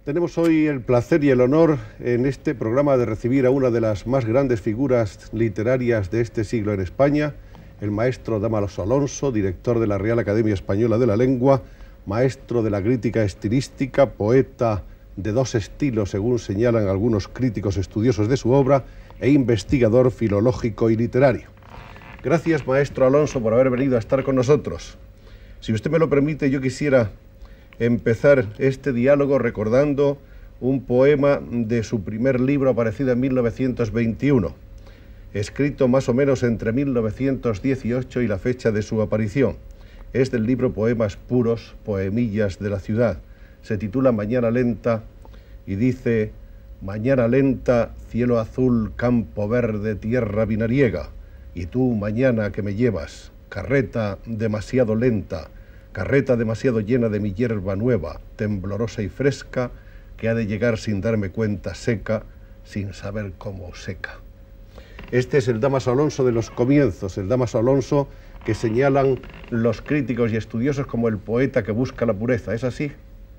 Tenemos hoy el placer y el honor en este programa de recibir a una de las más grandes figuras literarias de este siglo en España, el maestro Dámaso Alonso, director de la Real Academia Española de la Lengua, maestro de la crítica estilística, poeta de dos estilos, según señalan algunos críticos estudiosos de su obra, e investigador filológico y literario. Gracias, maestro Alonso, por haber venido a estar con nosotros. Si usted me lo permite, yo quisiera empezar este diálogo recordando un poema de su primer libro aparecido en 1921, escrito más o menos entre 1918 y la fecha de su aparición. Es del libro Poemas Puros, Poemillas de la Ciudad. Se titula Mañana Lenta y dice: mañana lenta, cielo azul, campo verde, tierra vinariega, y tú, mañana que me llevas, carreta demasiado lenta, carreta demasiado llena de mi hierba nueva, temblorosa y fresca, que ha de llegar sin darme cuenta, seca, sin saber cómo seca. Este es el Dámaso Alonso de los comienzos, el Dámaso Alonso que señalan los críticos y estudiosos como el poeta que busca la pureza. ¿Es así?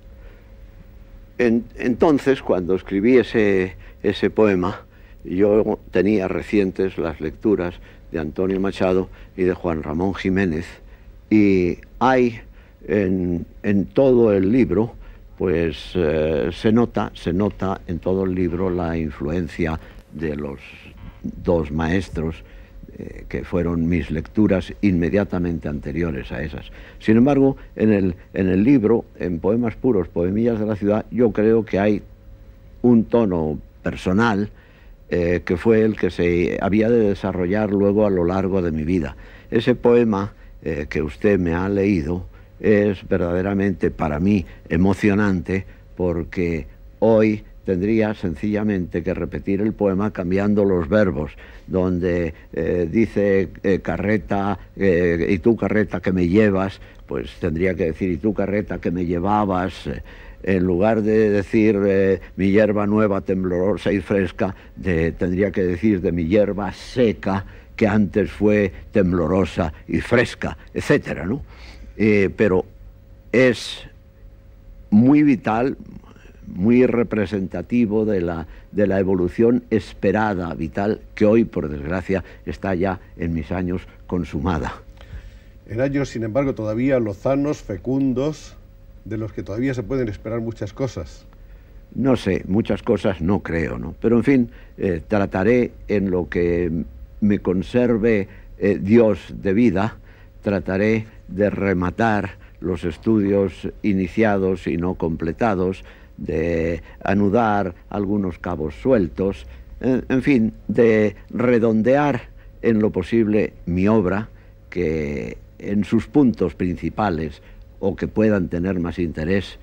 Entonces, cuando escribí ese poema, yo tenía recientes las lecturas de Antonio Machado y de Juan Ramón Jiménez, y hay en todo el libro, pues se nota en todo el libro la influencia de los dos maestros que fueron mis lecturas inmediatamente anteriores a esas. Sin embargo, en el libro, en Poemas Puros, Poemillas de la Ciudad, yo creo que hay un tono personal que fue el que se había de desarrollar luego a lo largo de mi vida. Ese poema que usted me ha leído es verdaderamente para mí emocionante, porque hoy tendría sencillamente que repetir el poema cambiando los verbos, donde dice carreta, y tú carreta que me llevas, pues tendría que decir y tú carreta que me llevabas. En lugar de decir mi hierba nueva, temblorosa y fresca, tendría que decir de mi hierba seca, que antes fue temblorosa y fresca, etcétera, ¿no? Pero es muy vital, muy representativo de la evolución esperada, vital, que hoy, por desgracia, está ya en mis años consumada. En años, sin embargo, todavía lozanos, fecundos, de los que todavía se pueden esperar muchas cosas. No sé, muchas cosas no creo, ¿no? Pero en fin, trataré en lo que me conserve Dios de vida, trataré de rematar los estudios iniciados y no completados, de anudar algunos cabos sueltos, en fin, de redondear en lo posible mi obra, que en sus puntos principales o que puedan tener más interés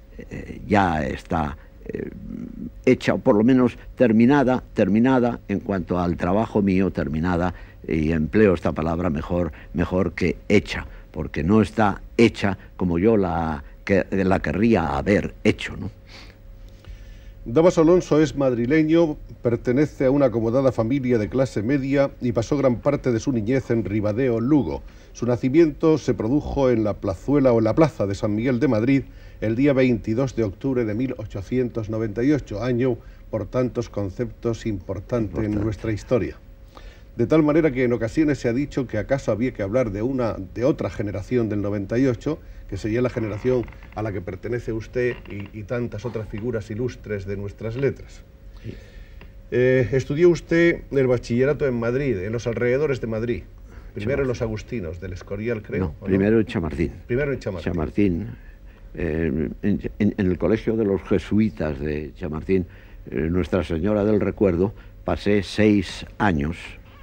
ya está hecha, o por lo menos terminada en cuanto al trabajo mío, terminada, y empleo esta palabra mejor que hecha, porque no está hecha como yo la querría haber hecho, ¿no? Dámaso Alonso es madrileño, pertenece a una acomodada familia de clase media y pasó gran parte de su niñez en Ribadeo, Lugo. Su nacimiento se produjo en la plazuela o en la plaza de San Miguel de Madrid el día 22 de octubre de 1898, año por tantos conceptos importante en nuestra historia. De tal manera que en ocasiones se ha dicho que acaso había que hablar de otra generación del 98, que sería la generación a la que pertenece usted y tantas otras figuras ilustres de nuestras letras. Sí. Estudió usted el bachillerato en Madrid, en los alrededores de Madrid. Primero en los Agustinos, del Escorial, creo. No, primero en Chamartín. Primero en Chamartín. Chamartín. En el colegio de los jesuitas de Chamartín, Nuestra Señora del Recuerdo, pasé 6 años.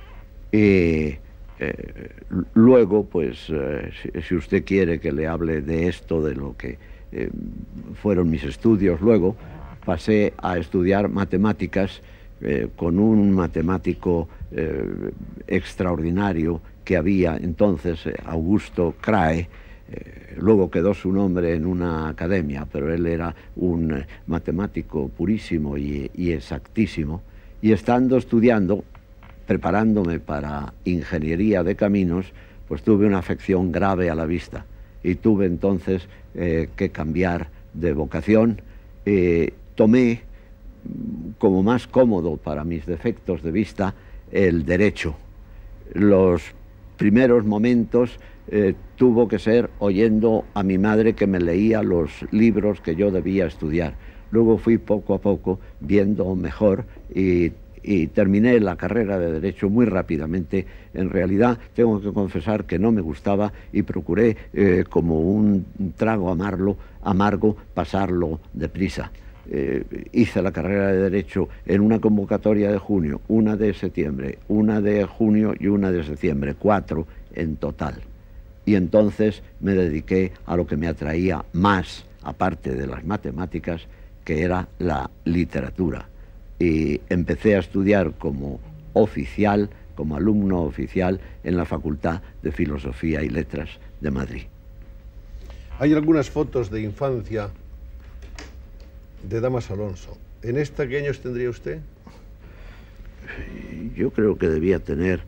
Luego, pues, si usted quiere que le hable de esto, de lo que fueron mis estudios, luego pasé a estudiar matemáticas con un matemático extraordinario que había entonces, Augusto Crae. Luego quedó su nombre en una academia, pero él era un matemático purísimo y exactísimo. Y estando estudiando, preparándome para ingeniería de caminos, pues tuve una afección grave a la vista y tuve entonces que cambiar de vocación tomé como más cómodo para mis defectos de vista el derecho. Los primeros momentos tuvo que ser oyendo a mi madre que me leía los libros que yo debía estudiar. Luego fui poco a poco viendo mejor y terminé la carrera de Derecho muy rápidamente. En realidad tengo que confesar que no me gustaba y procuré como un trago amargo pasarlo deprisa. Hice la carrera de Derecho en una convocatoria de junio, una de septiembre, una de junio y una de septiembre, 4 en total. Y entonces me dediqué a lo que me atraía más, aparte de las matemáticas, que era la literatura. Y empecé a estudiar como oficial, como alumno oficial, en la Facultad de Filosofía y Letras de Madrid. Hay algunas fotos de infancia de Damas Alonso. ¿En esta qué años tendría usted? Yo creo que debía tener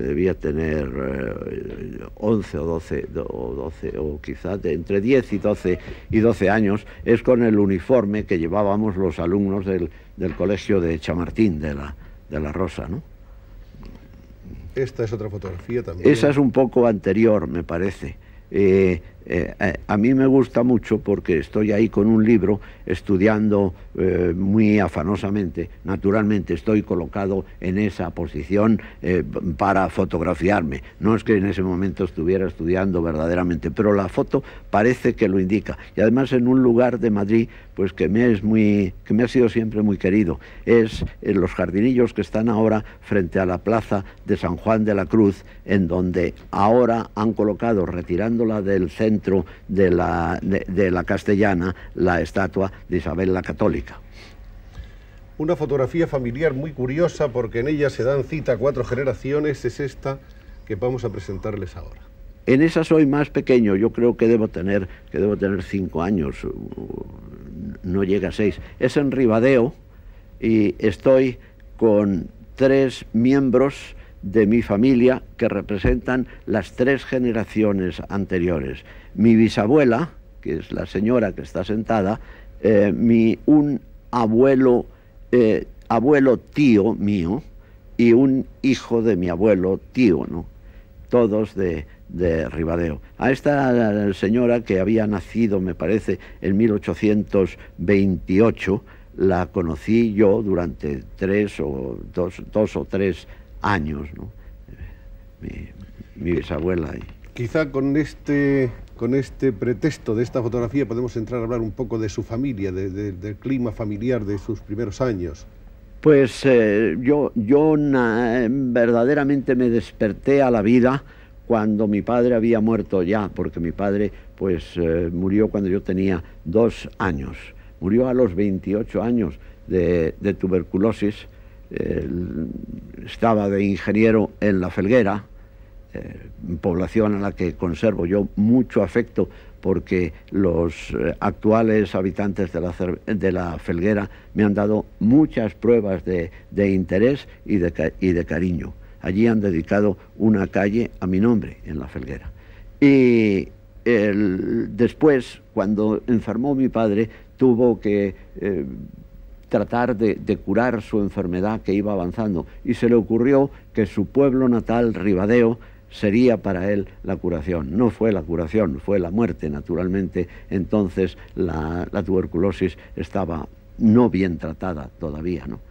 11 o 12, o quizás entre 10 y 12 años. Es con el uniforme que llevábamos los alumnos del colegio de Chamartín, de la Rosa, ¿no? Esta es otra fotografía también. Esa es un poco anterior, me parece. A mí me gusta mucho porque estoy ahí con un libro estudiando muy afanosamente. Naturalmente estoy colocado en esa posición para fotografiarme. No es que en ese momento estuviera estudiando verdaderamente, pero la foto parece que lo indica. Y además en un lugar de Madrid pues que me ha sido siempre muy querido. Es en los jardinillos que están ahora frente a la plaza de San Juan de la Cruz, en donde ahora han colocado, retirándola del centro de la Castellana, la estatua de Isabel la Católica. Una fotografía familiar muy curiosa porque en ella se dan cita 4 generaciones, es esta que vamos a presentarles ahora. En esa soy más pequeño, yo creo que debo tener 5 años, no llega a 6. Es en Ribadeo y estoy con 3 miembros de mi familia que representan las 3 generaciones anteriores. Mi bisabuela, que es la señora que está sentada, un abuelo tío mío y un hijo de mi abuelo tío, ¿no? Todos de Ribadeo. A esta señora, que había nacido, me parece, en 1828, la conocí yo durante 2 o 3 años, ¿no? Mi bisabuela. Quizá con este pretexto de esta fotografía podemos entrar a hablar un poco de su familia, del clima familiar de sus primeros años. Pues yo verdaderamente me desperté a la vida cuando mi padre había muerto ya, porque mi padre pues murió cuando yo tenía 2 años. Murió a los 28 años de tuberculosis. Estaba de ingeniero en La Felguera, población a la que conservo yo mucho afecto, porque los actuales habitantes de la Felguera me han dado muchas pruebas de interés y de cariño. Allí han dedicado una calle a mi nombre, en La Felguera. Y después, cuando enfermó mi padre, tuvo que tratar de curar su enfermedad que iba avanzando, y se le ocurrió que su pueblo natal, Ribadeo, sería para él la curación. No fue la curación, fue la muerte, naturalmente. Entonces la tuberculosis estaba no bien tratada todavía, ¿no?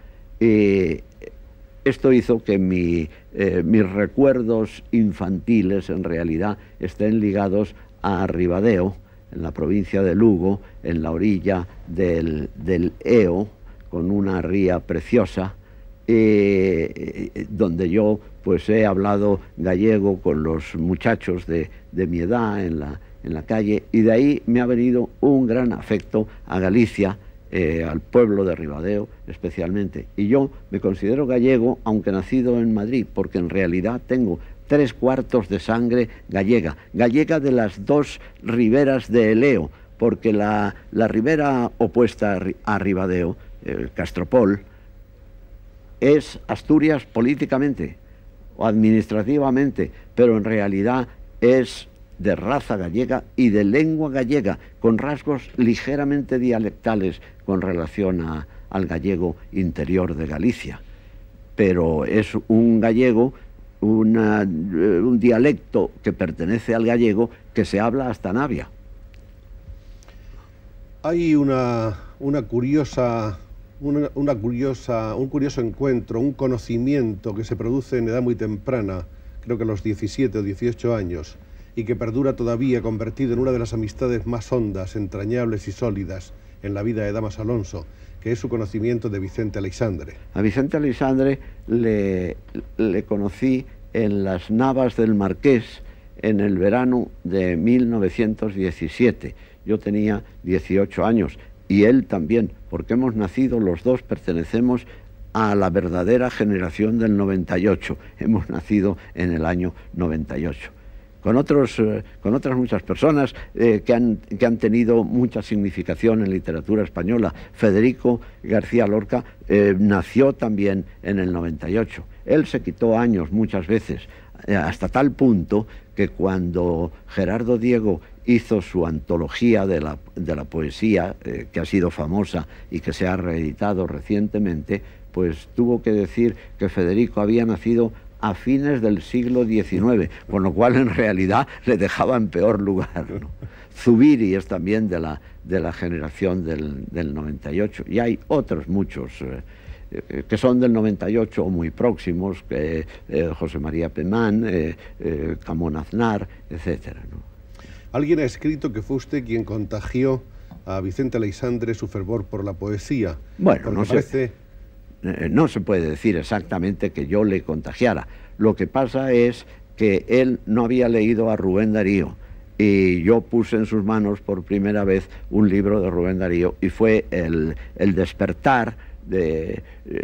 Esto hizo que mis recuerdos infantiles en realidad estén ligados a Ribadeo, en la provincia de Lugo, en la orilla del Eo, con una ría preciosa, donde yo pues he hablado gallego con los muchachos de mi edad en la calle, y de ahí me ha venido un gran afecto a Galicia, al pueblo de Ribadeo especialmente. Y yo me considero gallego, aunque nacido en Madrid, porque en realidad tengo 3/4 de sangre gallega de las 2 riberas de Eleo, porque la ribera opuesta a Ribadeo, Castropol, es Asturias políticamente o administrativamente, pero en realidad es de raza gallega y de lengua gallega, con rasgos ligeramente dialectales con relación al gallego interior de Galicia. Pero es un gallego, un dialecto que pertenece al gallego que se habla hasta Navia. Hay un curioso encuentro, un conocimiento que se produce en edad muy temprana, creo que a los 17 o 18 años, y que perdura todavía, convertido en una de las amistades más hondas, entrañables y sólidas en la vida de Damas Alonso, que es su conocimiento de Vicente Aleixandre. A Vicente Aleixandre le conocí en las Navas del Marqués en el verano de 1917. Yo tenía 18 años y él también, porque hemos nacido los dos, pertenecemos a la verdadera generación del 98. Hemos nacido en el año 98. Con otras muchas personas que han tenido mucha significación en literatura española. Federico García Lorca nació también en el 98. Él se quitó años muchas veces, hasta tal punto que cuando Gerardo Diego hizo su antología de la poesía, que ha sido famosa y que se ha reeditado recientemente, pues tuvo que decir que Federico había nacido a fines del siglo XIX, con lo cual en realidad le dejaba en peor lugar, ¿no? Zubiri es también de la generación del 98, y hay otros muchos que son del 98 o muy próximos, José María Pemán, Camón Aznar, etcétera, ¿no? Alguien ha escrito que fue usted quien contagió a Vicente Aleixandre su fervor por la poesía. Bueno, no se puede decir exactamente que yo le contagiara. Lo que pasa es que él no había leído a Rubén Darío y yo puse en sus manos por primera vez un libro de Rubén Darío y fue el despertar de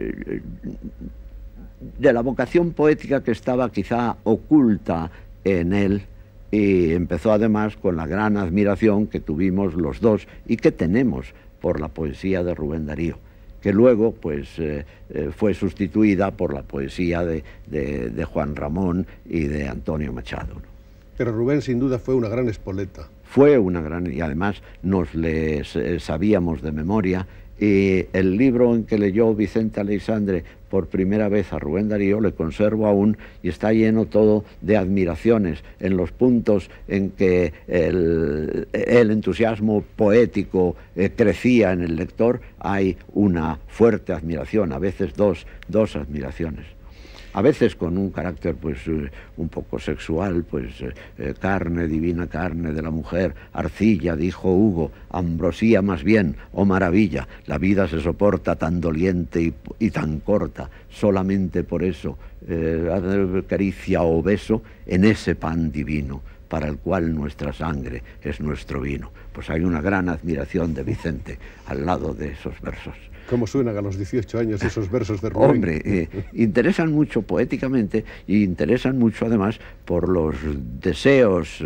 la vocación poética que estaba quizá oculta en él, y empezó además con la gran admiración que tuvimos los dos y que tenemos por la poesía de Rubén Darío, que luego pues fue sustituida por la poesía de Juan Ramón y de Antonio Machado, ¿no? Pero Rubén sin duda fue una gran espoleta. Fue una gran, y además nos le sabíamos de memoria, y el libro en que leyó Vicente Aleixandre por primera vez a Rubén Darío le conservo aún, y está lleno todo de admiraciones. En los puntos en que el entusiasmo poético crecía en el lector, hay una fuerte admiración, a veces dos admiraciones. A veces con un carácter pues un poco sexual, pues carne, divina carne de la mujer, arcilla, dijo Hugo, ambrosía más bien, oh maravilla, la vida se soporta tan doliente y tan corta, solamente por eso, caricia o beso en ese pan divino, para el cual nuestra sangre es nuestro vino. Pues hay una gran admiración de Vicente al lado de esos versos. ¿Cómo suenan a los 18 años esos versos de Rubén? Hombre, interesan mucho poéticamente y interesan mucho además por los deseos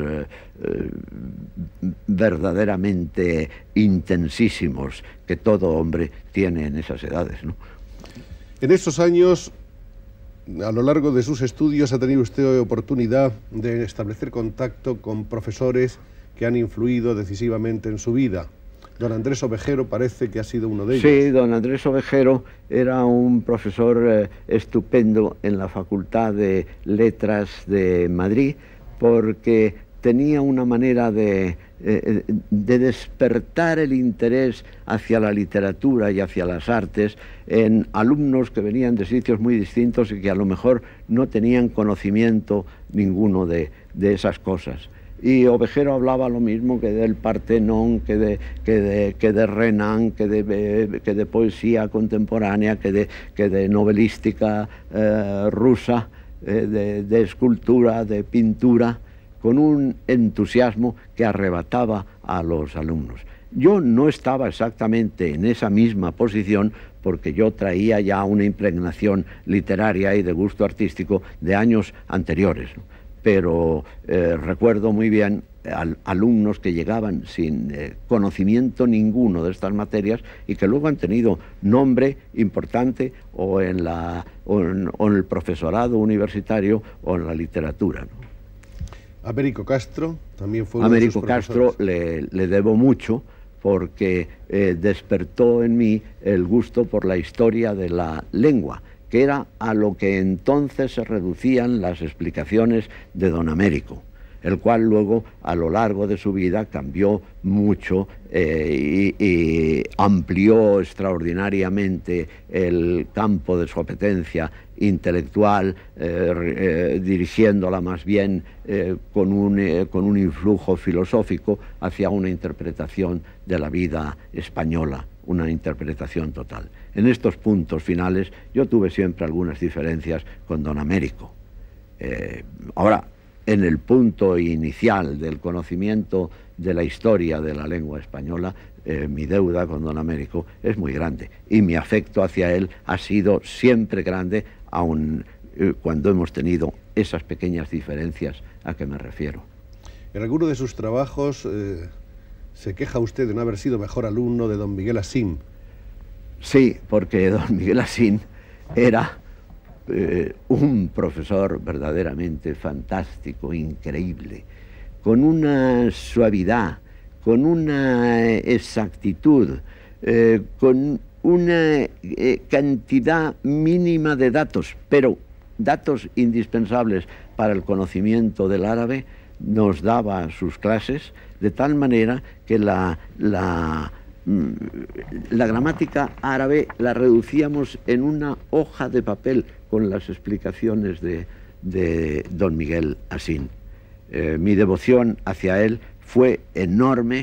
verdaderamente intensísimos que todo hombre tiene en esas edades, ¿no? En estos años, a lo largo de sus estudios, ha tenido usted oportunidad de establecer contacto con profesores que han influido decisivamente en su vida. Don Andrés Ovejero parece que ha sido uno de ellos. Sí, don Andrés Ovejero era un profesor estupendo en la Facultad de Letras de Madrid, porque tenía una manera de despertar el interés hacia la literatura y hacia las artes en alumnos que venían de sitios muy distintos y que a lo mejor no tenían conocimiento ninguno de esas cosas. Y Ovejero hablaba lo mismo que del Partenón, que de Renan, que de poesía contemporánea, que de novelística rusa, de escultura, de pintura, con un entusiasmo que arrebataba a los alumnos. Yo no estaba exactamente en esa misma posición, porque yo traía ya una impregnación literaria y de gusto artístico de años anteriores, ¿no? Pero recuerdo muy bien alumnos que llegaban sin conocimiento ninguno de estas materias y que luego han tenido nombre importante o en el profesorado universitario o en la literatura, ¿no? Américo Castro también fue uno de sus Américo Castro le debo mucho, porque despertó en mí el gusto por la historia de la lengua, que era a lo que entonces se reducían las explicaciones de don Américo, el cual luego a lo largo de su vida cambió mucho y amplió extraordinariamente el campo de su apetencia intelectual, dirigiéndola más bien con un influjo filosófico hacia una interpretación de la vida española, una interpretación total. En estos puntos finales yo tuve siempre algunas diferencias con don Américo. Ahora, en el punto inicial del conocimiento de la historia de la lengua española, mi deuda con don Américo es muy grande, y mi afecto hacia él ha sido siempre grande, aun cuando hemos tenido esas pequeñas diferencias a que me refiero. En alguno de sus trabajos se queja usted de no haber sido mejor alumno de don Miguel Asín. Sí, porque don Miguel Asín era un profesor verdaderamente fantástico, increíble, con una suavidad, con una exactitud, con una cantidad mínima de datos, pero datos indispensables para el conocimiento del árabe. Nos daba sus clases de tal manera que la gramática árabe la reducíamos en una hoja de papel con las explicaciones de don Miguel Asín. Mi devoción hacia él fue enorme.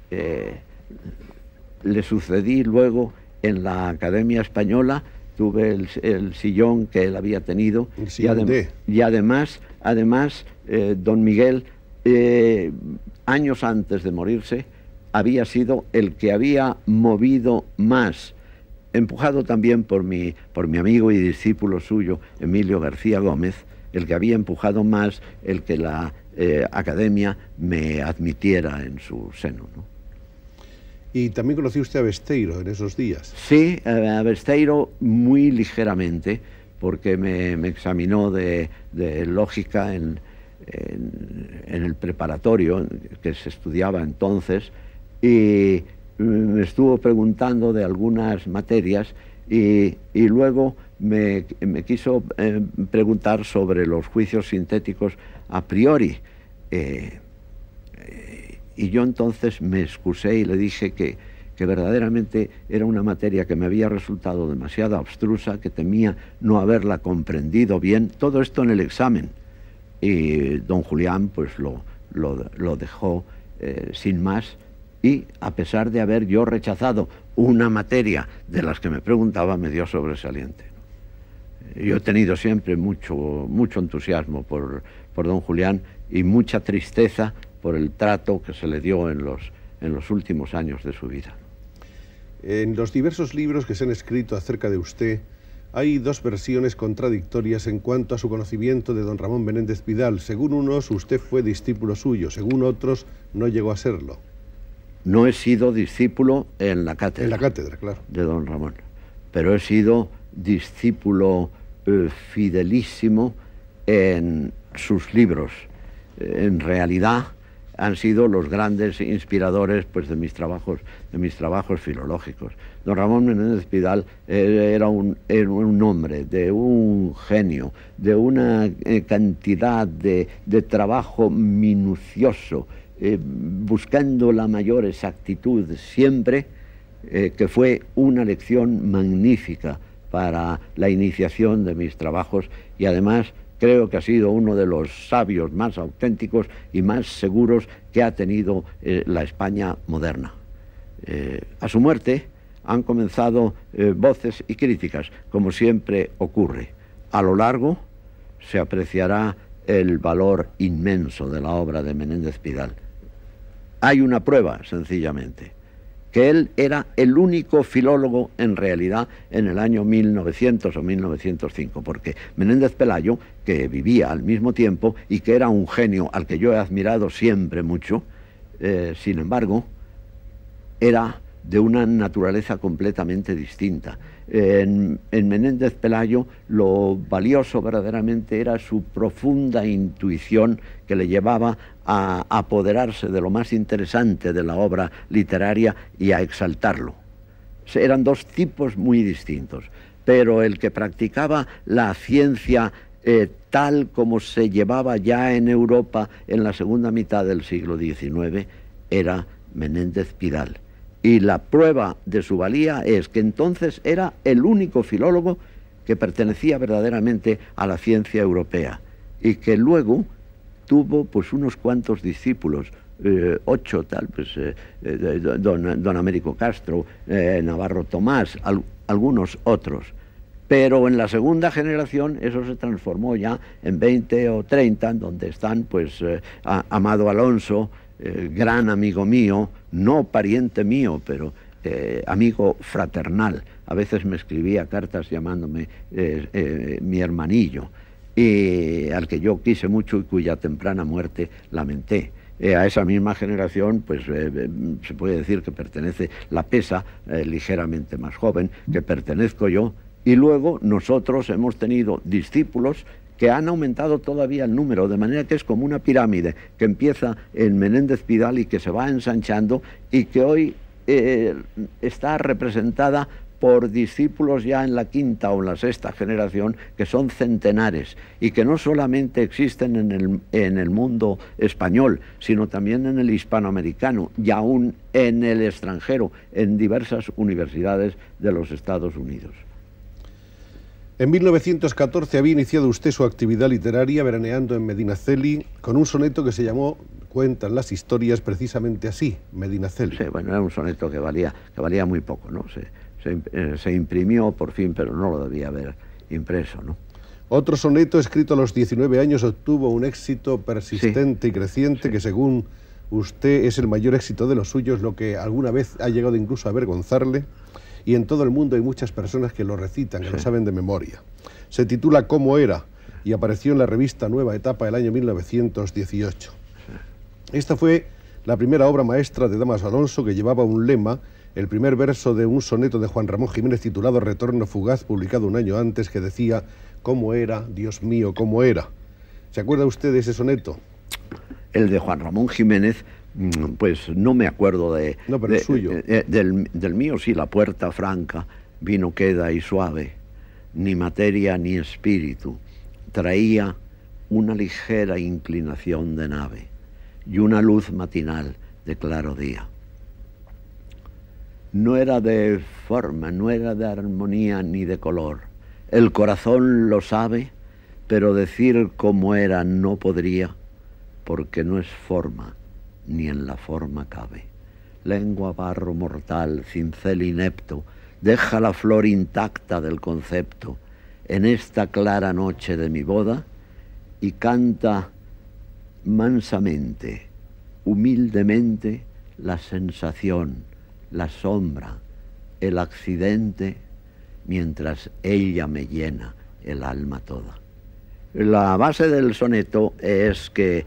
Le sucedí luego en la Academia Española, tuve el sillón que él había tenido, y además don Miguel, años antes de morirse, había sido el que había movido más, empujado también por mi amigo y discípulo suyo, Emilio García Gómez, el que había empujado más el que la Academia me admitiera en su seno, ¿no? ¿Y también conoció usted a Besteiro en esos días? Sí, a Besteiro muy ligeramente, porque me examinó de lógica en el preparatorio que se estudiaba entonces, y me estuvo preguntando de algunas materias, y luego me quiso preguntar sobre los juicios sintéticos a priori. Y yo entonces me excusé y le dije que verdaderamente era una materia que me había resultado demasiado abstrusa, que temía no haberla comprendido bien, todo esto en el examen. Y don Julián pues lo dejó sin más, y a pesar de haber yo rechazado una materia de las que me preguntaba, me dio sobresaliente. Yo he tenido siempre mucho entusiasmo por don Julián, y mucha tristeza por el trato que se le dio en los últimos años de su vida. En los diversos libros que se han escrito acerca de usted, hay dos versiones contradictorias en cuanto a su conocimiento de don Ramón Menéndez Pidal. Según unos, usted fue discípulo suyo, según otros, no llegó a serlo. No he sido discípulo en la cátedra. En la cátedra, claro. De don Ramón. Pero he sido discípulo fidelísimo en sus libros. En realidad han sido los grandes inspiradores pues de mis trabajos filológicos. Don Ramón Menéndez Pidal era un hombre de un genio, de una cantidad de trabajo minucioso, buscando la mayor exactitud siempre, que fue una lección magnífica para la iniciación de mis trabajos, y además creo que ha sido uno de los sabios más auténticos y más seguros que ha tenido la España moderna. A su muerte han comenzado voces y críticas, como siempre ocurre. A lo largo se apreciará el valor inmenso de la obra de Menéndez Pidal. Hay una prueba, sencillamente, que él era el único filólogo en realidad en el año 1900 o 1905, porque Menéndez Pelayo, que vivía al mismo tiempo y que era un genio al que yo he admirado siempre mucho, sin embargo, era de una naturaleza completamente distinta. En Menéndez Pelayo lo valioso verdaderamente era su profunda intuición que le llevaba a apoderarse de lo más interesante de la obra literaria y a exaltarlo. Eran dos tipos muy distintos, pero el que practicaba la ciencia tal como se llevaba ya en Europa en la segunda mitad del siglo XIX era Menéndez Pidal. Y la prueba de su valía es que entonces era el único filólogo que pertenecía verdaderamente a la ciencia europea y que luego tuvo pues unos cuantos discípulos, 8 tal, pues don Américo Castro, Navarro Tomás, algunos otros. Pero en la segunda generación eso se transformó ya en 20 o 30, donde están pues Amado Alonso, gran amigo mío, no pariente mío, pero amigo fraternal. A veces me escribía cartas llamándome mi hermanillo, y al que yo quise mucho y cuya temprana muerte lamenté. A esa misma generación, pues se puede decir que pertenece la Pesa, ligeramente más joven, que pertenezco yo, y luego nosotros hemos tenido discípulos que han aumentado todavía el número, de manera que es como una pirámide que empieza en Menéndez Pidal y que se va ensanchando y que hoy está representada por discípulos ya en la quinta o en la sexta generación, que son centenares y que no solamente existen en el mundo español, sino también en el hispanoamericano y aún en el extranjero, en diversas universidades de los Estados Unidos. En 1914 había iniciado usted su actividad literaria veraneando en Medinaceli con un soneto que se llamó, cuentan las historias, precisamente así, Medinaceli. Sí, bueno, era un soneto que valía muy poco, ¿no? Se imprimió por fin, pero no lo debía haber impreso, ¿no? Otro soneto escrito a los 19 años obtuvo un éxito persistente y creciente que, según usted, es el mayor éxito de los suyos, lo que alguna vez ha llegado incluso a avergonzarle. Y en todo el mundo hay muchas personas que lo recitan, que lo saben de memoria. Se titula ¿Cómo era? Y apareció en la revista Nueva Etapa del año 1918. Esta fue la primera obra maestra de Dámaso Alonso, que llevaba un lema, el primer verso de un soneto de Juan Ramón Jiménez titulado Retorno fugaz, publicado un año antes, que decía ¿cómo era, Dios mío, cómo era? ¿Se acuerda usted de ese soneto? El de Juan Ramón Jiménez, pues no me acuerdo de... No, pero el suyo. Del mío sí, la puerta franca, vino queda y suave, ni materia ni espíritu, traía una ligera inclinación de nave y una luz matinal de claro día. No era de forma, no era de armonía ni de color. El corazón lo sabe, pero decir cómo era no podría, porque no es forma, ni en la forma cabe. Lengua, barro mortal, cincel inepto, deja la flor intacta del concepto en esta clara noche de mi boda y canta mansamente, humildemente, la sensación, la sombra, el accidente, mientras ella me llena el alma toda. La base del soneto es que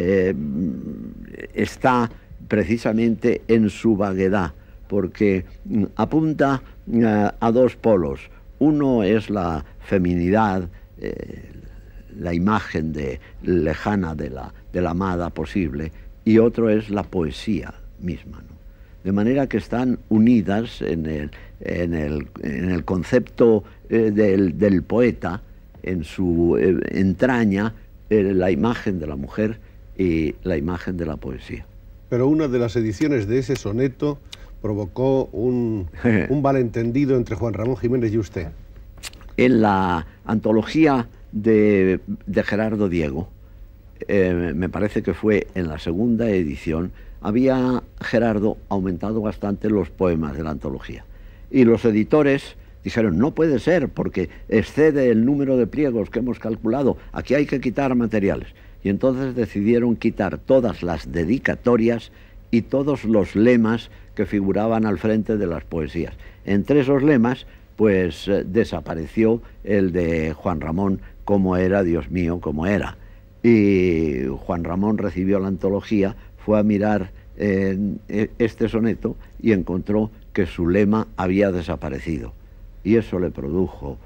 está precisamente en su vaguedad, porque apunta a dos polos. Uno es la feminidad, la imagen lejana de la amada posible, y otro es la poesía misma, ¿no? De manera que están unidas en el concepto del poeta, en su entraña, la imagen de la mujer y la imagen de la poesía. Pero una de las ediciones de ese soneto provocó un malentendido entre Juan Ramón Jiménez y usted. En la antología de Gerardo Diego, me parece que fue en la segunda edición, había Gerardo aumentado bastante los poemas de la antología. Y los editores dijeron, no puede ser, porque excede el número de pliegos que hemos calculado, aquí hay que quitar materiales. Y entonces decidieron quitar todas las dedicatorias y todos los lemas que figuraban al frente de las poesías. Entre esos lemas, pues desapareció el de Juan Ramón, cómo era, Dios mío, cómo era. Y Juan Ramón recibió la antología, fue a mirar este soneto y encontró que su lema había desaparecido. Y eso le produjo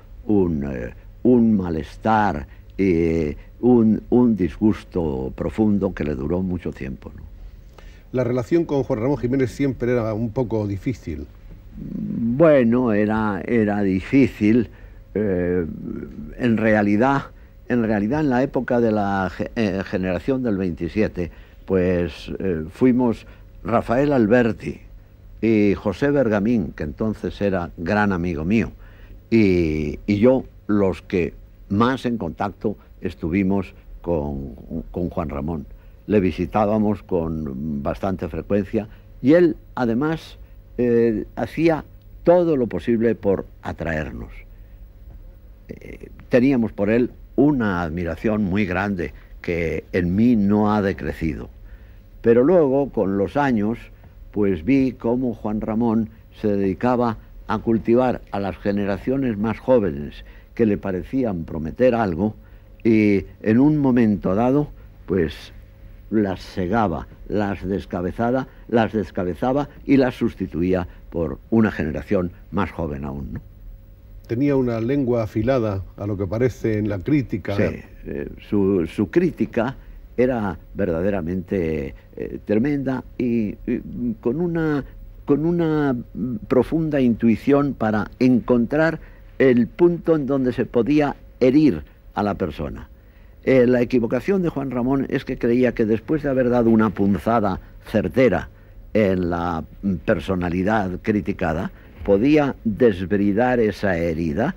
un malestar, un disgusto profundo que le duró mucho tiempo, ¿no? La relación con Juan Ramón Jiménez siempre era un poco difícil. Bueno, era difícil. En realidad en la época de la generación del 27, pues fuimos Rafael Alberti y José Bergamín, que entonces era gran amigo mío, y yo los que más en contacto estuvimos con Juan Ramón. Le visitábamos con bastante frecuencia y él además hacía todo lo posible por atraernos. Teníamos por él una admiración muy grande que en mí no ha decrecido. Pero luego, con los años, pues vi cómo Juan Ramón se dedicaba a cultivar a las generaciones más jóvenes que le parecían prometer algo, y en un momento dado, pues las segaba, las descabezaba y las sustituía por una generación más joven aún, ¿no? Tenía una lengua afilada, a lo que parece, en la crítica. Sí, su crítica era verdaderamente tremenda y con una profunda intuición para encontrar el punto en donde se podía herir a la persona. La equivocación de Juan Ramón es que creía que después de haber dado una punzada certera en la personalidad criticada, podía desbridar esa herida,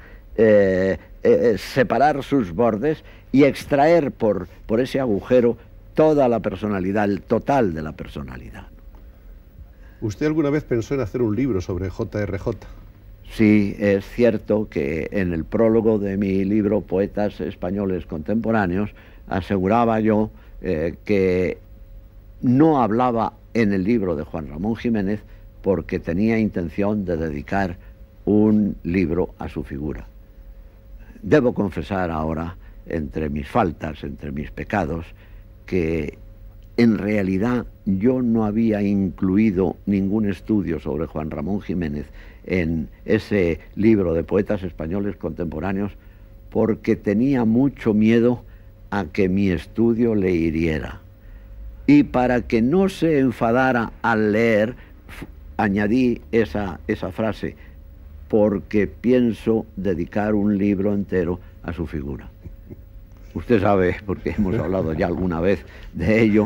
separar sus bordes y extraer por ese agujero toda la personalidad, el total de la personalidad. ¿Usted alguna vez pensó en hacer un libro sobre J.R.J.? Sí, es cierto que en el prólogo de mi libro Poetas Españoles Contemporáneos aseguraba yo que no hablaba en el libro de Juan Ramón Jiménez porque tenía intención de dedicar un libro a su figura. Debo confesar ahora, entre mis faltas, entre mis pecados, que en realidad yo no había incluido ningún estudio sobre Juan Ramón Jiménez en ese libro de Poetas Españoles Contemporáneos porque tenía mucho miedo a que mi estudio le hiriera. Y para que no se enfadara al leer, añadí esa frase, porque pienso dedicar un libro entero a su figura. Usted sabe, porque hemos hablado ya alguna vez de ello,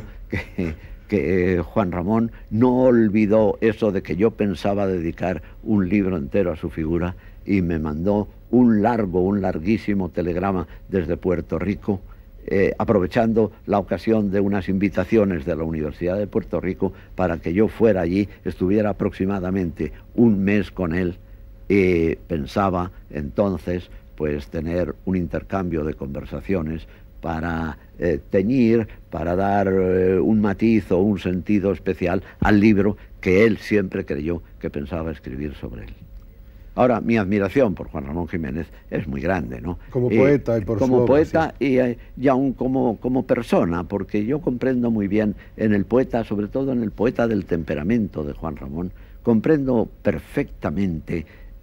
que Juan Ramón no olvidó eso de que yo pensaba dedicar un libro entero a su figura y me mandó un larguísimo telegrama desde Puerto Rico, aprovechando la ocasión de unas invitaciones de la Universidad de Puerto Rico para que yo fuera allí, estuviera aproximadamente un mes con él, y pensaba entonces pues tener un intercambio de conversaciones para teñir, para dar un matiz o un sentido especial al libro que él siempre creyó que pensaba escribir sobre él. Ahora, mi admiración por Juan Ramón Jiménez es muy grande, ¿no? Como poeta y por como su obra, poeta, sí. y aún como persona, porque yo comprendo muy bien en el poeta, sobre todo en el poeta del temperamento de Juan Ramón, comprendo perfectamente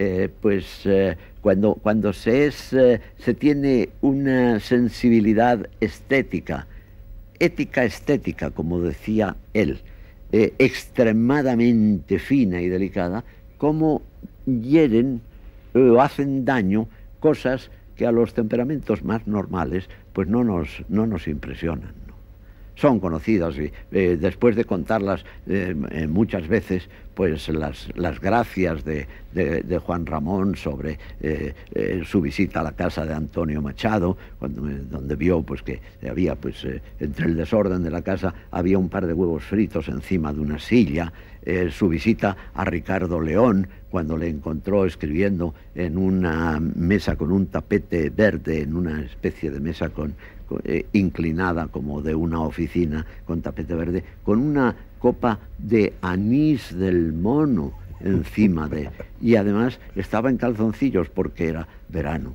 cuando se tiene una sensibilidad estética, ética estética, como decía él, extremadamente fina y delicada, cómo hieren o hacen daño cosas que a los temperamentos más normales pues no nos impresionan, ¿no? Son conocidas y después de contarlas muchas veces, pues las gracias de Juan Ramón sobre su visita a la casa de Antonio Machado, donde vio pues que había pues entre el desorden de la casa había un par de huevos fritos encima de una silla, su visita a Ricardo León cuando le encontró escribiendo en una mesa con un tapete verde, en una especie de mesa inclinada como de una oficina con tapete verde, con una copa de anís del mono encima y además estaba en calzoncillos porque era verano.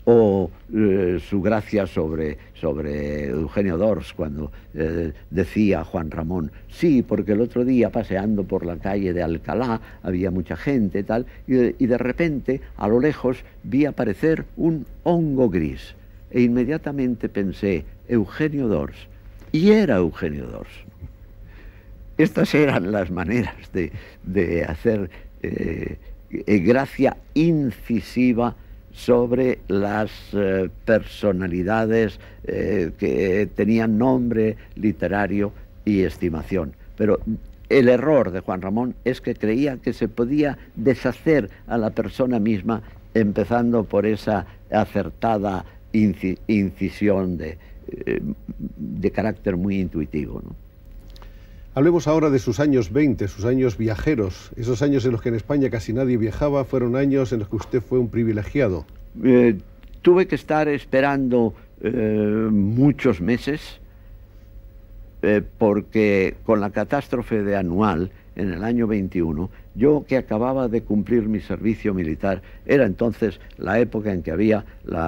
o su gracia sobre Eugenio d'Ors, cuando decía Juan Ramón, sí, porque el otro día paseando por la calle de Alcalá había mucha gente tal, y de repente a lo lejos vi aparecer un hongo gris, e inmediatamente pensé, Eugenio d'Ors, y era Eugenio d'Ors. Estas eran las maneras de hacer gracia incisiva sobre las personalidades que tenían nombre literario y estimación. Pero el error de Juan Ramón es que creía que se podía deshacer a la persona misma, empezando por esa acertada incisión de carácter muy intuitivo, ¿no? Hablemos ahora de sus años 20, sus años viajeros. Esos años en los que en España casi nadie viajaba, fueron años en los que usted fue un privilegiado. Tuve que estar esperando muchos meses, porque con la catástrofe de Anual, en el año 21, yo que acababa de cumplir mi servicio militar, era entonces la época en que había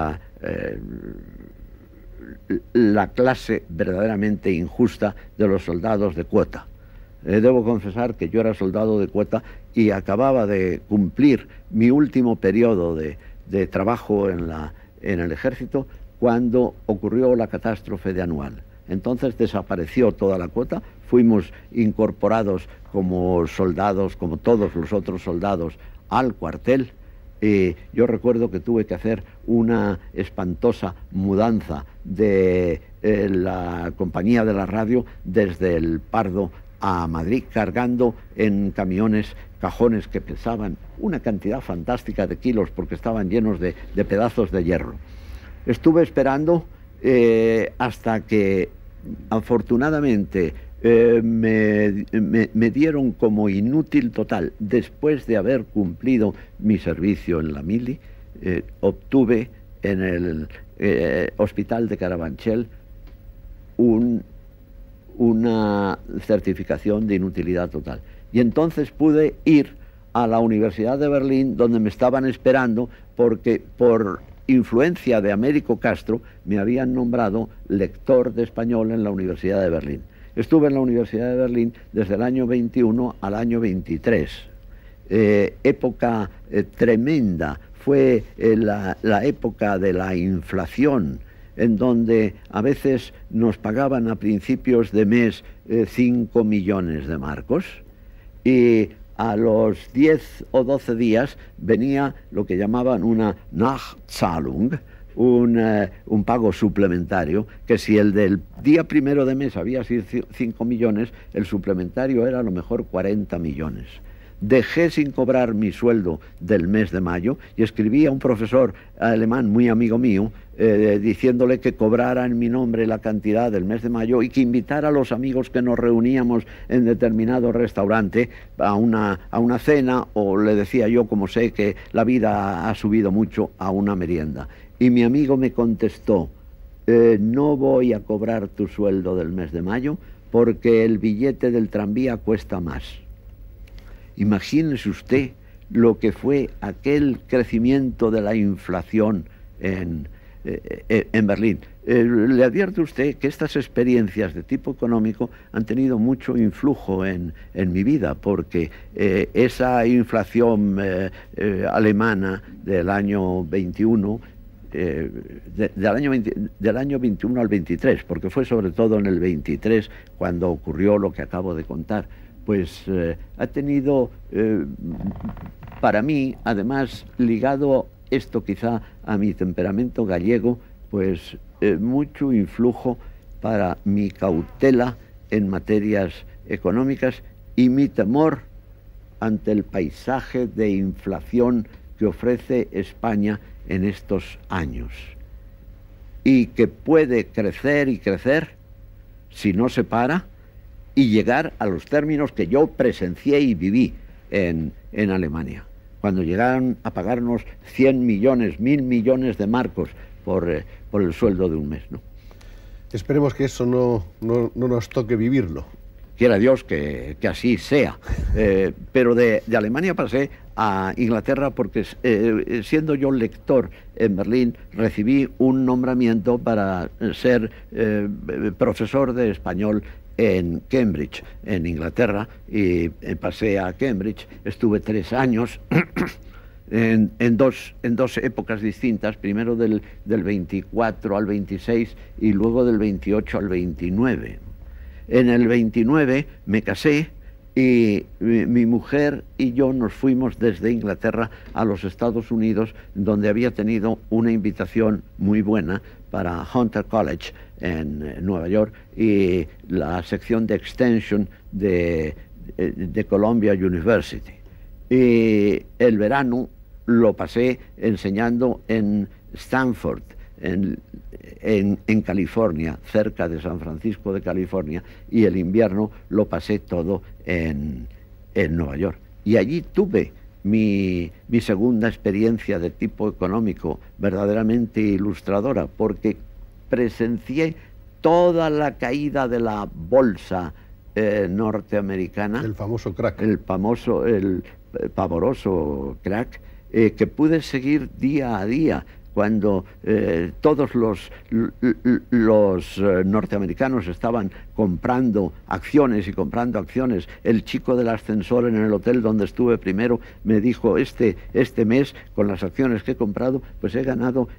la clase verdaderamente injusta de los soldados de cuota. Debo confesar que yo era soldado de cuota y acababa de cumplir mi último periodo de trabajo en el ejército cuando ocurrió la catástrofe de Anual. Entonces desapareció toda la cuota, fuimos incorporados como soldados, como todos los otros soldados, al cuartel. Yo recuerdo que tuve que hacer una espantosa mudanza de la compañía de la radio desde el Pardo a Madrid, cargando en camiones cajones que pesaban una cantidad fantástica de kilos porque estaban llenos de pedazos de hierro. Estuve esperando hasta que afortunadamente me dieron como inútil total. Después de haber cumplido mi servicio en la mili, obtuve en el hospital de Carabanchel una certificación de inutilidad total. Y entonces pude ir a la Universidad de Berlín, donde me estaban esperando, porque por influencia de Américo Castro me habían nombrado lector de español en la Universidad de Berlín. Estuve en la Universidad de Berlín desde el año 21 al año 23. Época tremenda. Fue la época de la inflación, en donde a veces nos pagaban a principios de mes 5 millones de marcos, y a los 10 o 12 días venía lo que llamaban una Nachzahlung, un pago suplementario, que si el del día primero de mes había sido 5 millones, el suplementario era a lo mejor 40 millones. Dejé sin cobrar mi sueldo del mes de mayo y escribí a un profesor alemán muy amigo mío diciéndole que cobrara en mi nombre la cantidad del mes de mayo y que invitara a los amigos que nos reuníamos en determinado restaurante a una cena, o le decía yo, como sé que la vida ha subido mucho, a una merienda. Y mi amigo me contestó, no voy a cobrar tu sueldo del mes de mayo porque el billete del tranvía cuesta más. Imagínese usted lo que fue aquel crecimiento de la inflación en Berlín. Le advierto a usted que estas experiencias de tipo económico han tenido mucho influjo en mi vida, porque esa inflación alemana del año 21, del año 21 al 23, porque fue sobre todo en el 23 cuando ocurrió lo que acabo de contar, pues ha tenido para mí, además, ligado esto quizá a mi temperamento gallego, pues mucho influjo para mi cautela en materias económicas y mi temor ante el paisaje de inflación que ofrece España en estos años, y que puede crecer y crecer si no se para, y llegar a los términos que yo presencié y viví en Alemania, cuando llegaron a pagarnos 100 millones, 1000 millones de marcos por el sueldo de un mes, ¿no? Esperemos que eso no nos toque vivirlo. quiera Dios que así sea. Pero de Alemania pasé a Inglaterra porque siendo yo lector en Berlín recibí un nombramiento para ser profesor de español en Cambridge, en Inglaterra, y pasé a Cambridge, estuve 3 años en dos épocas distintas, primero del 24 al 26 y luego del 28 al 29. En el 29 me casé y mi mujer y yo nos fuimos desde Inglaterra a los Estados Unidos, donde había tenido una invitación muy buena para Hunter College en Nueva York y la sección de Extension de Columbia University. Y el verano lo pasé enseñando en Stanford, en California, cerca de San Francisco de California, y el invierno lo pasé todo en Nueva York. Y allí tuve mi segunda experiencia de tipo económico verdaderamente ilustradora, porque presencié toda la caída de la bolsa norteamericana. El famoso crack. El pavoroso crack, que pude seguir día a día, cuando todos los norteamericanos estaban comprando acciones y comprando acciones. El chico del ascensor en el hotel donde estuve primero me dijo, este mes, con las acciones que he comprado, pues he ganado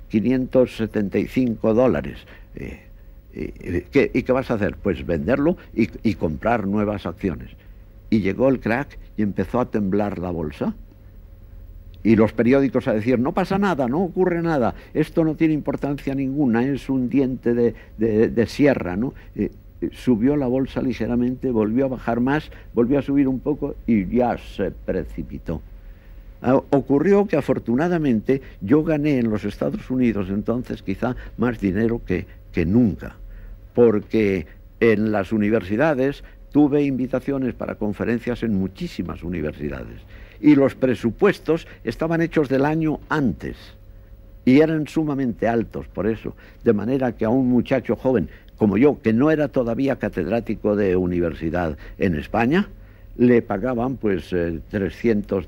$575. ¿Y qué vas a hacer? Pues venderlo y comprar nuevas acciones. Y llegó el crack y empezó a temblar la bolsa. Y los periódicos a decir, no pasa nada, no ocurre nada, esto no tiene importancia ninguna, es un diente de sierra, ¿no? Subió la bolsa ligeramente, volvió a bajar más, volvió a subir un poco y ya se precipitó. Ocurrió que afortunadamente yo gané en los Estados Unidos entonces quizá más dinero que nunca, porque en las universidades tuve invitaciones para conferencias en muchísimas universidades. Y los presupuestos estaban hechos del año antes y eran sumamente altos por eso, de manera que a un muchacho joven como yo, que no era todavía catedrático de universidad en España, le pagaban pues $300,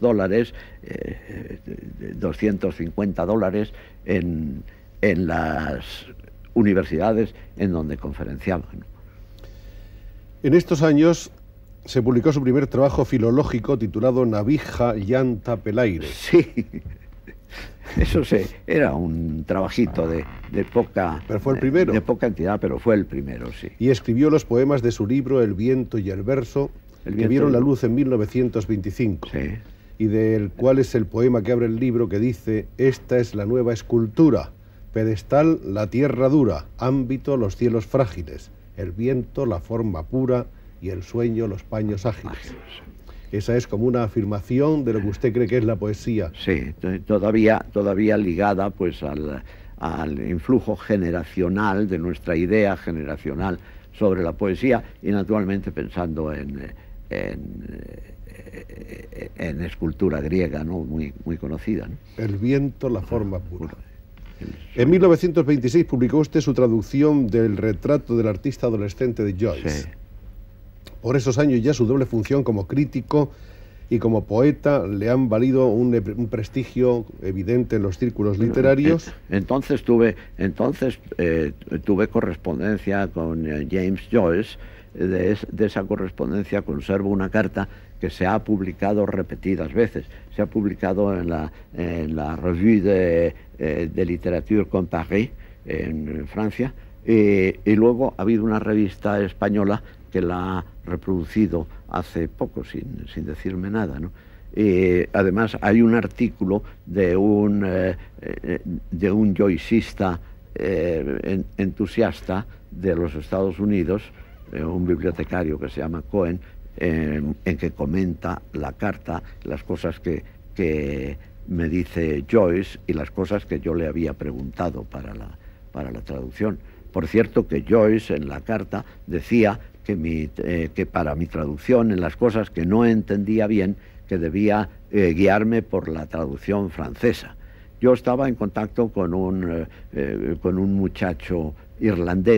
$250 en las universidades en donde conferenciaban. En estos años se publicó su primer trabajo filológico titulado Navija, llanta, pelaire. Sí, eso era un trabajito de poca... Pero fue el primero. De poca entidad, pero fue el primero, sí. Y escribió los poemas de su libro El viento y el verso, que vieron la luz en 1925. Sí. Y del cual es el poema que abre el libro, que dice: esta es la nueva escultura, pedestal la tierra dura, ámbito los cielos frágiles, el viento la forma pura y el sueño los paños ágiles. Esa es como una afirmación de lo que usted cree que es la poesía. Sí, todavía ligada pues al influjo generacional de nuestra idea generacional sobre la poesía y naturalmente pensando en escultura griega, ¿no? muy conocida, ¿no? El viento la forma pura. En 1926 publicó usted su traducción del retrato del artista adolescente de Joyce. Sí. Por esos años ya su doble función como crítico y como poeta le han valido un prestigio evidente en los círculos literarios. Entonces tuve correspondencia con James Joyce. De esa correspondencia conservo una carta que se ha publicado repetidas veces. Se ha publicado en la Revue de Littérature Comparée en Francia, y luego ha habido una revista española que la ha reproducido hace poco sin decirme nada, ¿no? Además hay un artículo de un joycista entusiasta de los Estados Unidos, un bibliotecario que se llama Cohen, en que comenta la carta, las cosas que me dice Joyce y las cosas que yo le había preguntado para la traducción. Por cierto que Joyce en la carta decía que para mi traducción, en las cosas que no entendía bien, que debía guiarme por la traducción francesa. Yo estaba en contacto con un muchacho irlandés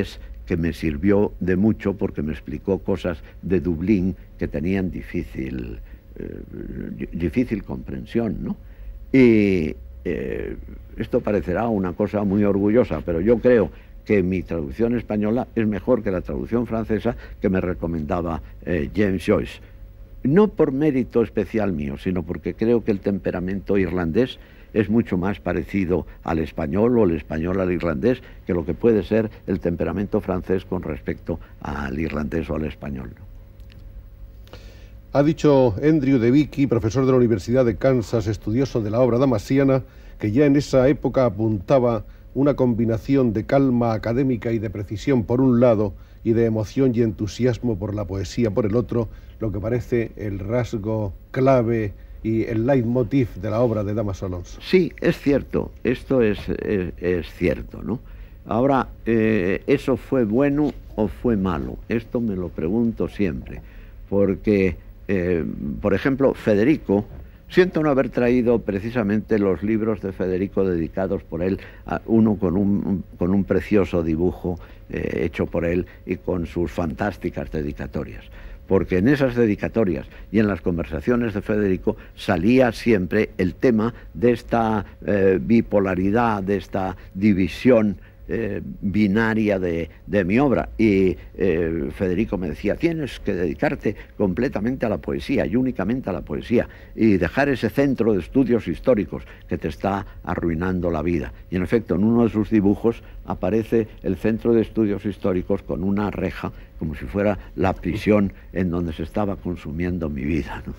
que me sirvió de mucho porque me explicó cosas de Dublín que tenían difícil comprensión, ¿no? Y esto parecerá una cosa muy orgullosa, pero yo creo que mi traducción española es mejor que la traducción francesa que me recomendaba James Joyce. No por mérito especial mío, sino porque creo que el temperamento irlandés es mucho más parecido al español o el español al irlandés que lo que puede ser el temperamento francés con respecto al irlandés o al español, ¿no? Ha dicho Andrew de Vicky, profesor de la Universidad de Kansas, estudioso de la obra damasiana, que ya en esa época apuntaba una combinación de calma académica y de precisión por un lado y de emoción y entusiasmo por la poesía por el otro, lo que parece el rasgo clave y el leitmotiv de la obra de Dámaso Alonso. Sí, es cierto, esto es cierto, ¿no? Ahora, ¿eso fue bueno o fue malo? Esto me lo pregunto siempre, porque, por ejemplo, Federico, siento no haber traído precisamente los libros de Federico dedicados por él, uno con un precioso dibujo hecho por él y con sus fantásticas dedicatorias. Porque en esas dedicatorias y en las conversaciones de Federico salía siempre el tema de esta bipolaridad, de esta división binaria de mi obra. Y Federico me decía, tienes que dedicarte completamente a la poesía y únicamente a la poesía y dejar ese centro de estudios históricos que te está arruinando la vida. Y en efecto, en uno de sus dibujos aparece el centro de estudios históricos con una reja, como si fuera la prisión en donde se estaba consumiendo mi vida, ¿no?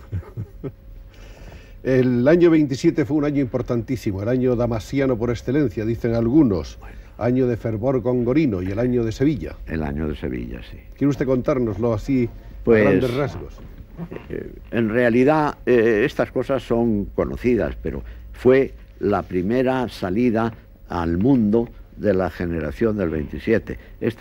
El año 27 fue un año importantísimo, el año damasiano por excelencia, dicen algunos. Bueno. Año de fervor gongorino y el año de Sevilla. El año de Sevilla, sí. ¿Quiere usted contárnoslo así, pues, a grandes rasgos? En realidad, estas cosas son conocidas, pero fue la primera salida al mundo de la generación del 27.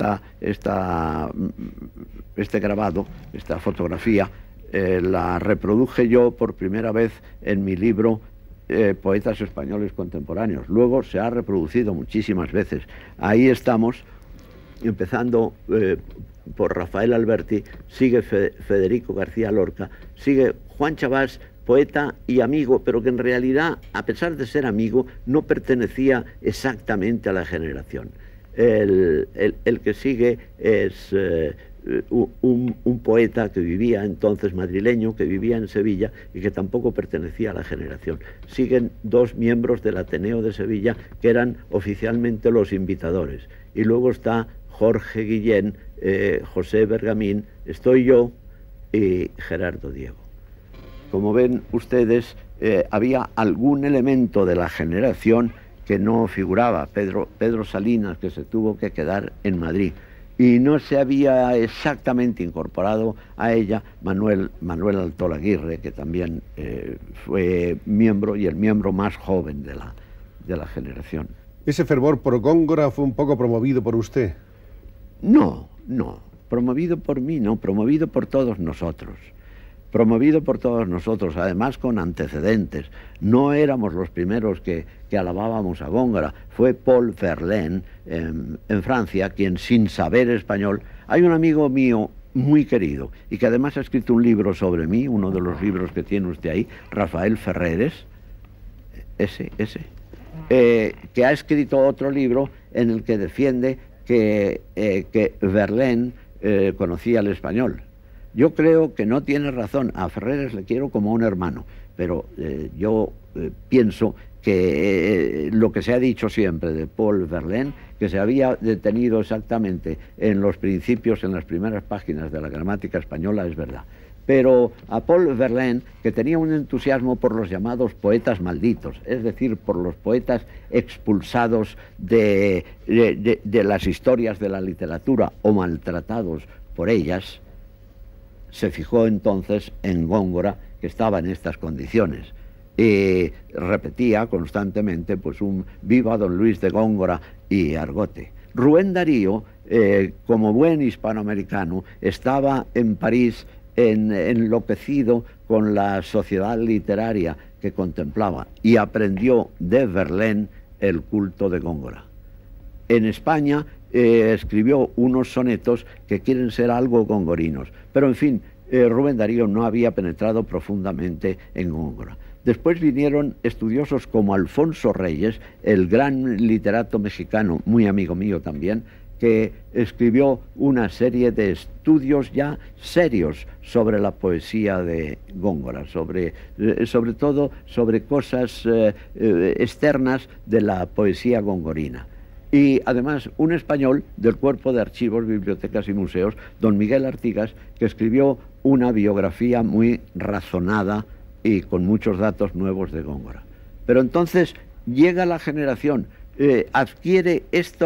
Este grabado, esta fotografía, la reproduje yo por primera vez en mi libro Poetas españoles contemporáneos. Luego se ha reproducido muchísimas veces. Ahí estamos, empezando por Rafael Alberti, sigue Federico García Lorca, sigue Juan Chabás, poeta y amigo, pero que en realidad, a pesar de ser amigo, no pertenecía exactamente a la generación. El que sigue es un poeta que vivía entonces, madrileño, que vivía en Sevilla y que tampoco pertenecía a la generación. Siguen dos miembros del Ateneo de Sevilla que eran oficialmente los invitadores. Y luego está Jorge Guillén, José Bergamín, estoy yo y Gerardo Diego. Como ven ustedes, había algún elemento de la generación que no figuraba. Pedro Salinas, que se tuvo que quedar en Madrid. Y no se había exactamente incorporado a ella Manuel Altola Aguirre, que también fue miembro y el miembro más joven de la generación. ¿Ese fervor por Góngora fue un poco promovido por usted? No, promovido por mí, no, promovido por todos nosotros. Promovido por todos nosotros, además con antecedentes. No éramos los primeros que alabábamos a Góngora. Fue Paul Verlaine, en Francia, quien, sin saber español... Hay un amigo mío muy querido y que además ha escrito un libro sobre mí, uno de los libros que tiene usted ahí, Rafael Ferreres, que ha escrito otro libro en el que defiende que Verlaine conocía el español. Yo creo que no tiene razón. A Ferreres le quiero como un hermano, pero yo pienso que lo que se ha dicho siempre de Paul Verlaine, que se había detenido exactamente en los principios, en las primeras páginas de la gramática española, es verdad. Pero a Paul Verlaine, que tenía un entusiasmo por los llamados poetas malditos, es decir, por los poetas expulsados de las historias de la literatura o maltratados por ellas, se fijó entonces en Góngora, que estaba en estas condiciones, y repetía constantemente pues un viva don Luis de Góngora y Argote. Rubén Darío, como buen hispanoamericano, estaba en París enloquecido con la sociedad literaria que contemplaba y aprendió de Verlaine el culto de Góngora. En España escribió unos sonetos que quieren ser algo gongorinos. Pero en fin, Rubén Darío no había penetrado profundamente en Góngora. Después vinieron estudiosos como Alfonso Reyes, el gran literato mexicano, muy amigo mío también, que escribió una serie de estudios ya serios sobre la poesía de Góngora, sobre todo sobre cosas externas de la poesía gongorina. Y además un español del Cuerpo de Archivos, Bibliotecas y Museos, don Miguel Artigas, que escribió una biografía muy razonada y con muchos datos nuevos de Góngora. Pero entonces llega la generación, adquiere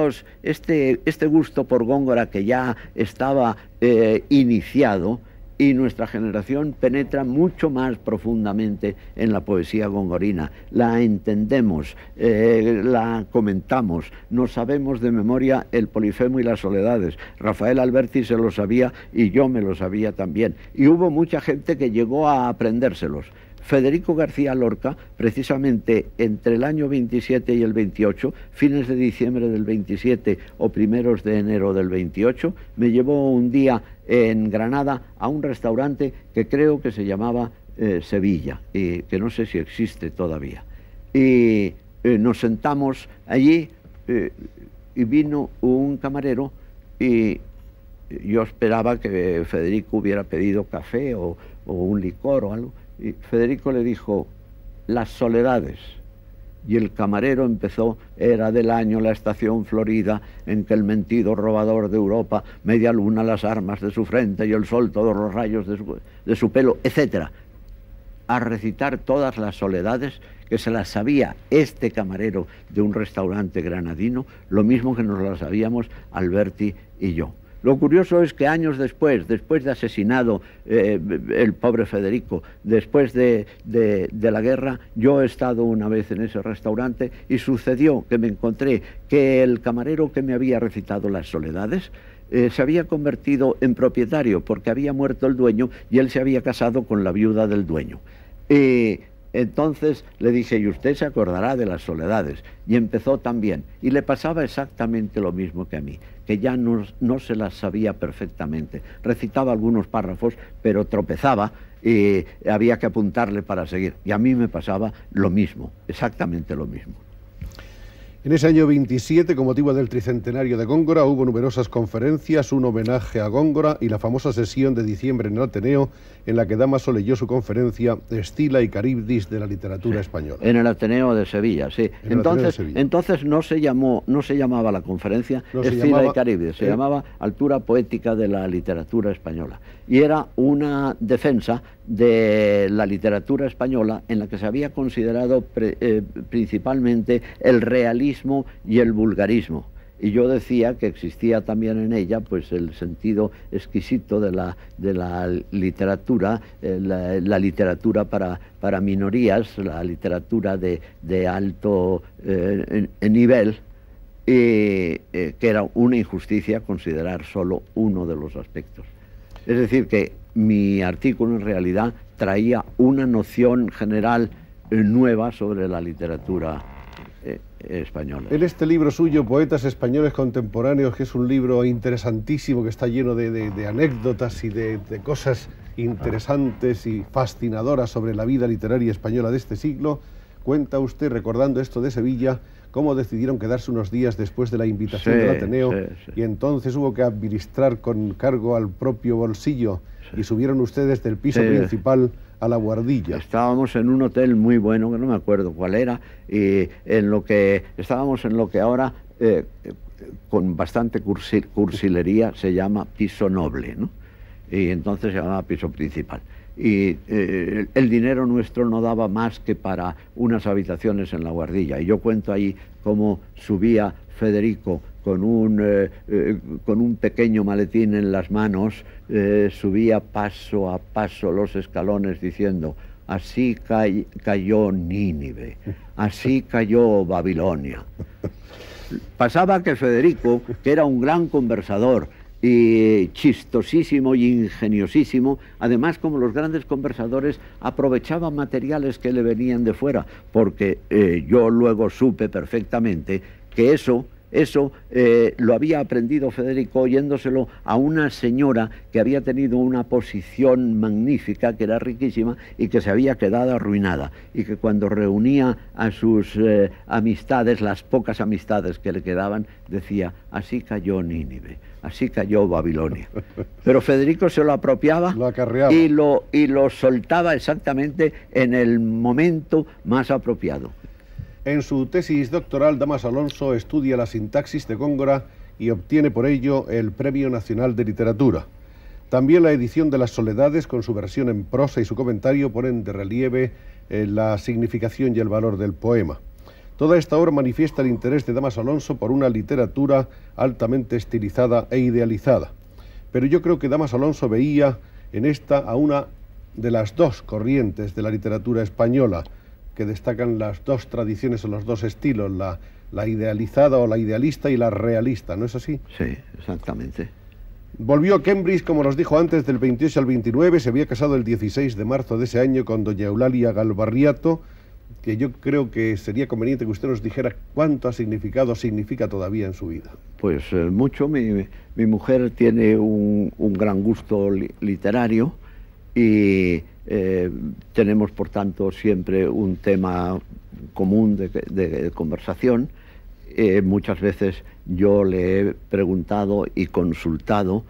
este gusto por Góngora que ya estaba iniciado, y nuestra generación penetra mucho más profundamente en la poesía gongorina. La entendemos, la comentamos, nos sabemos de memoria el Polifemo y las Soledades. Rafael Alberti se lo sabía y yo me lo sabía también. Y hubo mucha gente que llegó a aprendérselos. Federico García Lorca, precisamente entre el año 27 y el 28, fines de diciembre del 27 o primeros de enero del 28, me llevó un día en Granada a un restaurante que creo que se llamaba Sevilla, y que no sé si existe todavía. Y nos sentamos allí y vino un camarero y yo esperaba que Federico hubiera pedido café o un licor o algo. Y Federico le dijo, Las Soledades. Y el camarero empezó, era del año la estación florida, en que el mentido robador de Europa, media luna las armas de su frente y el sol todos los rayos de su pelo, etc. A recitar todas las soledades que se las sabía este camarero de un restaurante granadino, lo mismo que nos las sabíamos Alberti y yo. Lo curioso es que años después de asesinado el pobre Federico, después de la guerra, yo he estado una vez en ese restaurante y sucedió que me encontré que el camarero que me había recitado las soledades se había convertido en propietario porque había muerto el dueño y él se había casado con la viuda del dueño. Entonces le dije, y usted se acordará de las soledades. Y empezó también. Y le pasaba exactamente lo mismo que a mí, que ya no se las sabía perfectamente. Recitaba algunos párrafos, pero tropezaba y había que apuntarle para seguir. Y a mí me pasaba lo mismo, exactamente lo mismo. En ese año 27, con motivo del tricentenario de Góngora, hubo numerosas conferencias, un homenaje a Góngora y la famosa sesión de diciembre en el Ateneo, en la que Dámaso leyó su conferencia Escila y Caribdis de la literatura española. En el Ateneo de Sevilla, sí. Entonces no se llamaba la conferencia Escila y Caribdis, se llamaba Altura Poética de la Literatura Española. Y era una defensa de la literatura española en la que se había considerado principalmente el realismo y el vulgarismo. Y yo decía que existía también en ella pues el sentido exquisito de la literatura, la literatura para minorías, la literatura de alto nivel, que era una injusticia considerar solo uno de los aspectos. Es decir, que mi artículo en realidad traía una noción general nueva sobre la literatura española. En este libro suyo, Poetas Españoles Contemporáneos, que es un libro interesantísimo, que está lleno de anécdotas y de cosas interesantes y fascinadoras sobre la vida literaria española de este siglo, cuenta usted, recordando esto de Sevilla, cómo decidieron quedarse unos días después de la invitación del Ateneo, y entonces hubo que administrar con cargo al propio bolsillo, y subieron ustedes del piso principal a la buhardilla. Estábamos en un hotel muy bueno, que no me acuerdo cuál era, y estábamos en lo que ahora, con bastante cursilería, se llama piso noble, ¿no? Y entonces se llamaba piso principal. Y el dinero nuestro no daba más que para unas habitaciones en la buhardilla. Y yo cuento ahí cómo subía Federico con un pequeño maletín en las manos, subía paso a paso los escalones diciendo: así cayó Nínive, así cayó Babilonia. Pasaba que Federico, que era un gran conversador, y chistosísimo y ingeniosísimo, además, como los grandes conversadores, aprovechaba materiales que le venían de fuera, porque yo luego supe perfectamente que eso Eso lo había aprendido Federico oyéndoselo a una señora que había tenido una posición magnífica, que era riquísima y que se había quedado arruinada, y que cuando reunía a sus amistades, las pocas amistades que le quedaban, decía: así cayó Nínive, así cayó Babilonia. Pero Federico se lo apropiaba, lo acarreaba y lo soltaba exactamente en el momento más apropiado. En su tesis doctoral, Damas Alonso estudia la sintaxis de Góngora y obtiene por ello el Premio Nacional de Literatura. También la edición de Las Soledades, con su versión en prosa y su comentario, ponen de relieve la significación y el valor del poema. Toda esta obra manifiesta el interés de Damas Alonso por una literatura altamente estilizada e idealizada. Pero yo creo que Damas Alonso veía en esta a una de las dos corrientes de la literatura española, que destacan las dos tradiciones o los dos estilos, la idealizada o la idealista y la realista, ¿no es así? Sí, exactamente. Volvió a Cambridge, como nos dijo antes, del 28 al 29, se había casado el 16 de marzo de ese año con doña Eulalia Galvarriato, que yo creo que sería conveniente que usted nos dijera cuánto significa todavía en su vida. Pues mucho. Mi mujer tiene un gran gusto literario y tenemos, por tanto, siempre un tema común de conversación. Muchas veces yo le he preguntado y consultado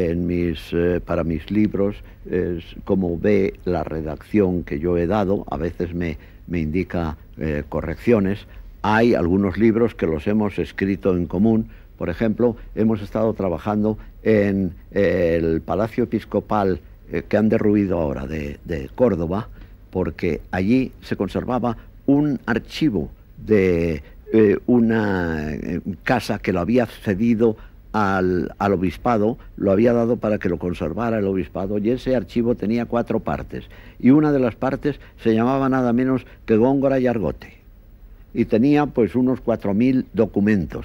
para mis libros cómo ve la redacción que yo he dado. A veces me indica correcciones. Hay algunos libros que los hemos escrito en común. Por ejemplo, hemos estado trabajando en el Palacio Episcopal que han derruido ahora de Córdoba, porque allí se conservaba un archivo de una casa que lo había cedido al obispado, lo había dado para que lo conservara el obispado, y ese archivo tenía 4 partes, y una de las partes se llamaba nada menos que Góngora y Argote, y tenía pues unos 4.000 documentos,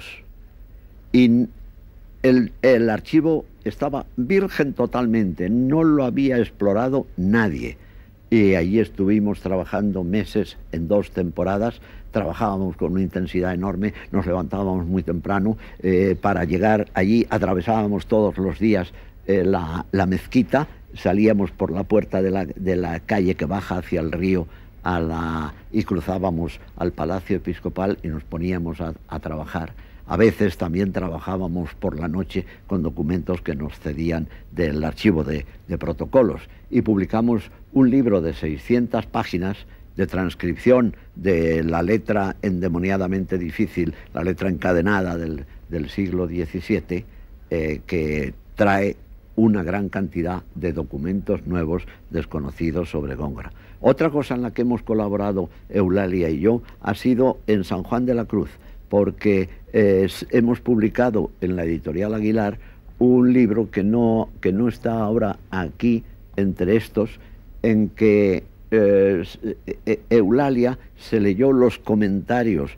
y el archivo estaba virgen totalmente, no lo había explorado nadie. Y allí estuvimos trabajando meses en 2 temporadas, trabajábamos con una intensidad enorme, nos levantábamos muy temprano, para llegar allí atravesábamos todos los días la mezquita, salíamos por la puerta de la calle que baja hacia el río y cruzábamos al Palacio Episcopal y nos poníamos a trabajar. A veces también trabajábamos por la noche con documentos que nos cedían del archivo de protocolos, y publicamos un libro de 600 páginas de transcripción de la letra endemoniadamente difícil, la letra encadenada del siglo XVII, que trae una gran cantidad de documentos nuevos desconocidos sobre Góngora. Otra cosa en la que hemos colaborado Eulalia y yo ha sido en San Juan de la Cruz, porque hemos publicado en la editorial Aguilar un libro que no está ahora aquí entre estos, en que Eulalia se leyó los comentarios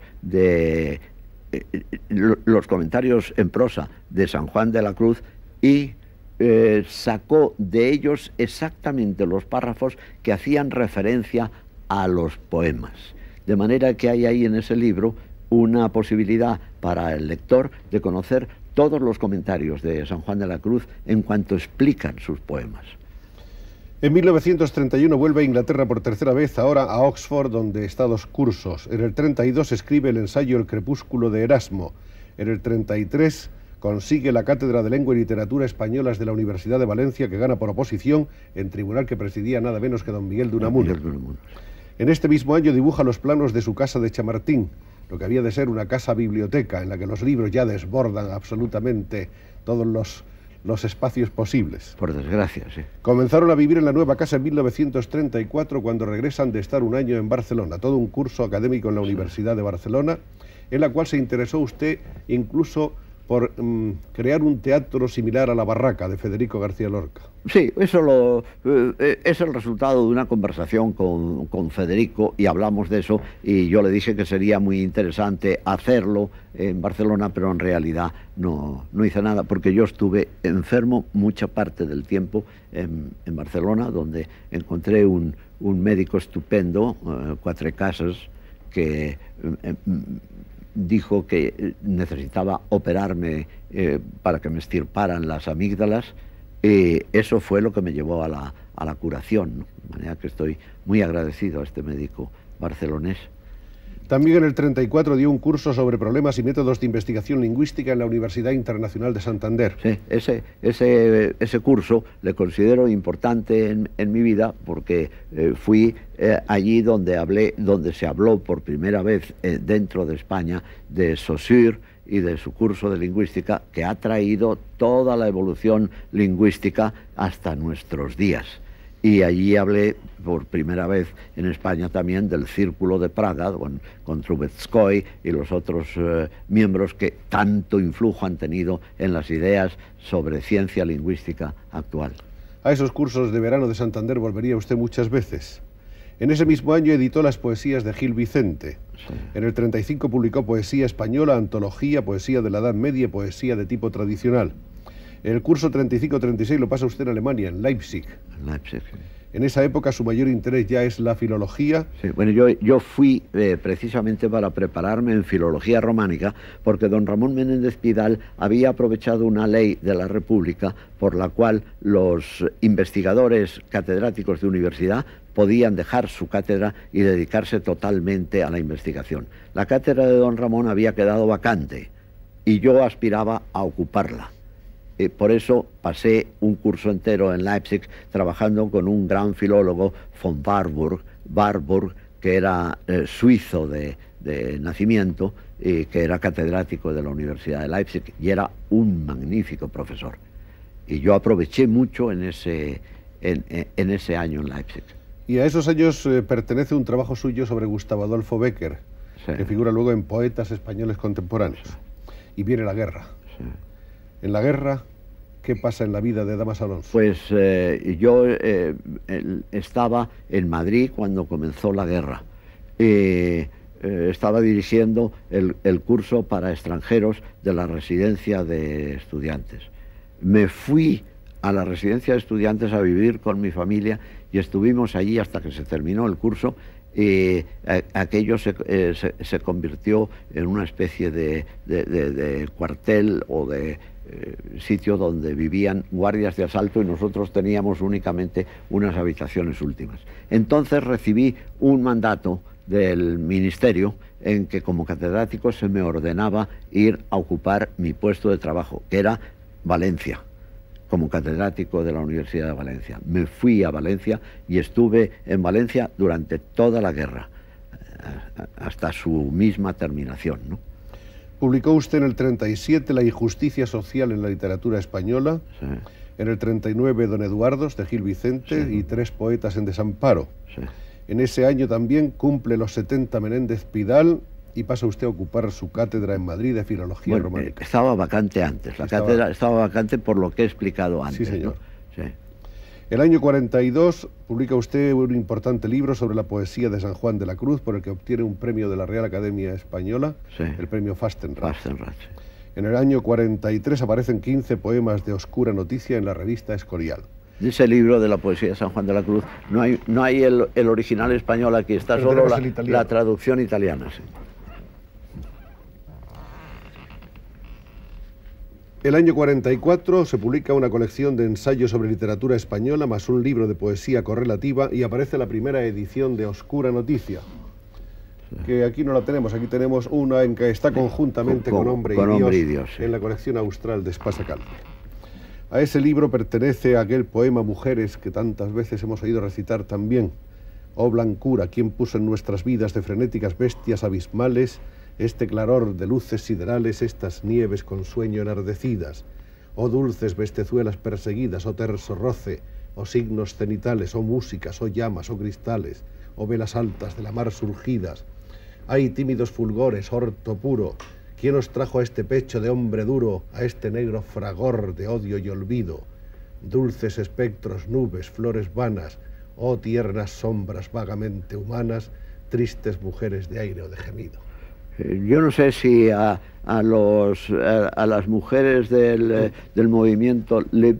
en prosa de San Juan de la Cruz y sacó de ellos exactamente los párrafos que hacían referencia a los poemas. De manera que hay ahí en ese libro una posibilidad para el lector de conocer todos los comentarios de San Juan de la Cruz en cuanto explican sus poemas. En 1931 vuelve a Inglaterra por tercera vez, ahora a Oxford, donde está 2 cursos. En el 32 escribe el ensayo El crepúsculo de Erasmo. En el 33 consigue la cátedra de Lengua y Literatura Españolas de la Universidad de Valencia, que gana por oposición en tribunal que presidía nada menos que don Miguel de Unamuno. En este mismo año dibuja los planos de su casa de Chamartín, lo que había de ser una casa biblioteca en la que los libros ya desbordan absolutamente todos los espacios posibles. Por desgracia, sí. Comenzaron a vivir en la nueva casa en 1934, cuando regresan de estar un año en Barcelona, todo un curso académico en la Universidad de Barcelona, en la cual se interesó usted incluso por crear un teatro similar a La Barraca de Federico García Lorca. Sí, eso es el resultado de una conversación con Federico, y hablamos de eso, y yo le dije que sería muy interesante hacerlo en Barcelona, pero en realidad no hice nada, porque yo estuve enfermo mucha parte del tiempo en Barcelona, donde encontré un médico estupendo, Cuatrecasas, que dijo que necesitaba operarme para que me extirparan las amígdalas. Eso fue lo que me llevó a la curación, ¿no? De manera que estoy muy agradecido a este médico barcelonés. También en el 34 dio un curso sobre problemas y métodos de investigación lingüística en la Universidad Internacional de Santander. Sí, ese curso le considero importante en mi vida porque fui allí donde se habló por primera vez dentro de España de Saussure y de su curso de lingüística, que ha traído toda la evolución lingüística hasta nuestros días. Y allí hablé por primera vez en España también del Círculo de Praga, con Trubetskoy y los otros miembros que tanto influjo han tenido en las ideas sobre ciencia lingüística actual. A esos cursos de verano de Santander volvería usted muchas veces. En ese mismo año editó las poesías de Gil Vicente. Sí. En el 35 publicó poesía española, antología, poesía de la Edad Media y poesía de tipo tradicional. El curso 35-36 lo pasa usted en Alemania, en Leipzig. En Leipzig, sí. En esa época su mayor interés ya es la filología. Sí, bueno, yo fui precisamente para prepararme en filología románica, porque don Ramón Menéndez Pidal había aprovechado una ley de la República por la cual los investigadores catedráticos de universidad podían dejar su cátedra y dedicarse totalmente a la investigación. La cátedra de don Ramón había quedado vacante y yo aspiraba a ocuparla. Por eso pasé un curso entero en Leipzig trabajando con un gran filólogo, von Warburg, que era suizo de nacimiento y que era catedrático de la Universidad de Leipzig y era un magnífico profesor. Y yo aproveché mucho en ese año en Leipzig. Y a esos años pertenece un trabajo suyo sobre Gustavo Adolfo Bécquer, sí, que figura luego en Poetas Españoles Contemporáneos. Sí. Y viene la guerra. Sí. En la guerra, ¿qué pasa en la vida de Damas Alonso? Pues yo estaba en Madrid cuando comenzó la guerra. Estaba dirigiendo el curso para extranjeros de la residencia de estudiantes. Me fui a la residencia de estudiantes a vivir con mi familia y estuvimos allí hasta que se terminó el curso. Aquello se convirtió en una especie de cuartel o de sitio donde vivían guardias de asalto y nosotros teníamos únicamente unas habitaciones últimas. Entonces recibí un mandato del ministerio en que como catedrático se me ordenaba ir a ocupar mi puesto de trabajo, que era Valencia, como catedrático de la Universidad de Valencia. Me fui a Valencia y estuve en Valencia durante toda la guerra, hasta su misma terminación, ¿no? Publicó usted en el 37 La injusticia social en la literatura española, sí, en el 39 Don Eduardos de Gil Vicente, sí, y Tres poetas en desamparo. Sí. En ese año también cumple los 70 Menéndez Pidal y pasa usted a ocupar su cátedra en Madrid de Filología Románica. Estaba vacante antes, cátedra estaba vacante por lo que he explicado antes. Sí, señor. ¿No? Sí. El año 42 publica usted un importante libro sobre la poesía de San Juan de la Cruz, por el que obtiene un premio de la Real Academia Española, sí, el premio Fastenrath. Sí. En el año 43 aparecen 15 poemas de oscura noticia en la revista Escorial. De ese libro de la poesía de San Juan de la Cruz no hay el original español aquí, está solo la traducción italiana. Sí. El año 44 se publica una colección de ensayos sobre literatura española más un libro de poesía correlativa y aparece la primera edición de Oscura Noticia, que aquí no la tenemos, aquí tenemos una en que está conjuntamente con Hombre y Dios, sí, en la colección austral de Espasa Calpe. A ese libro pertenece aquel poema Mujeres que tantas veces hemos oído recitar también. Oh blancura, ¿quién puso en nuestras vidas de frenéticas bestias abismales este claror de luces siderales, estas nieves con sueño enardecidas? Oh dulces bestezuelas perseguidas, oh terso roce, oh signos cenitales, oh músicas, oh llamas, oh cristales, oh velas altas de la mar surgidas. Ay tímidos fulgores, orto puro, ¿quién os trajo a este pecho de hombre duro, a este negro fragor de odio y olvido? Dulces espectros, nubes, flores vanas, oh tiernas sombras vagamente humanas, tristes mujeres de aire o de gemido. Yo no sé si a las mujeres del movimiento LIB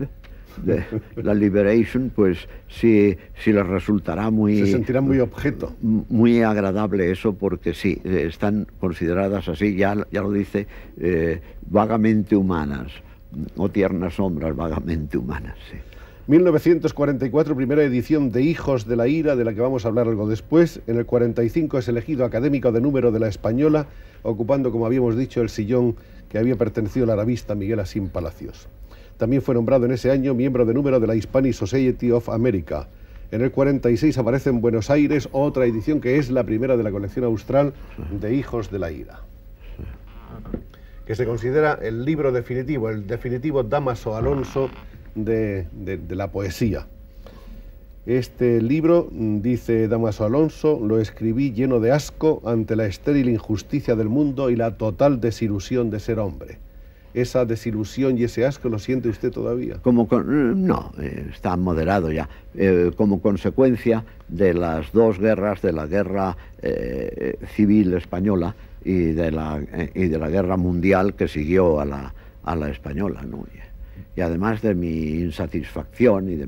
la Liberation, pues sí les resultará muy... Se sentirán muy objeto. Muy agradable eso, porque sí, están consideradas así, ya lo dice, vagamente humanas, o tiernas sombras vagamente humanas, sí. 1944, primera edición de Hijos de la Ira, de la que vamos a hablar algo después. En el 45 es elegido académico de número de La Española, ocupando, como habíamos dicho, el sillón que había pertenecido al arabista Miguel Asín Palacios. También fue nombrado en ese año miembro de número de la Hispanic Society of America. En el 46 aparece en Buenos Aires otra edición que es la primera de la colección austral de Hijos de la Ira, que se considera el libro definitivo, el definitivo Dámaso Alonso de la poesía. Este libro, dice Dámaso Alonso, lo escribí lleno de asco ante la estéril injusticia del mundo y la total desilusión de ser hombre. ¿Esa desilusión y ese asco lo siente usted todavía? No, está moderado ya. Como consecuencia de las dos guerras, de la guerra civil española y de la guerra mundial que siguió a la española, ¿no? Y además de mi insatisfacción y de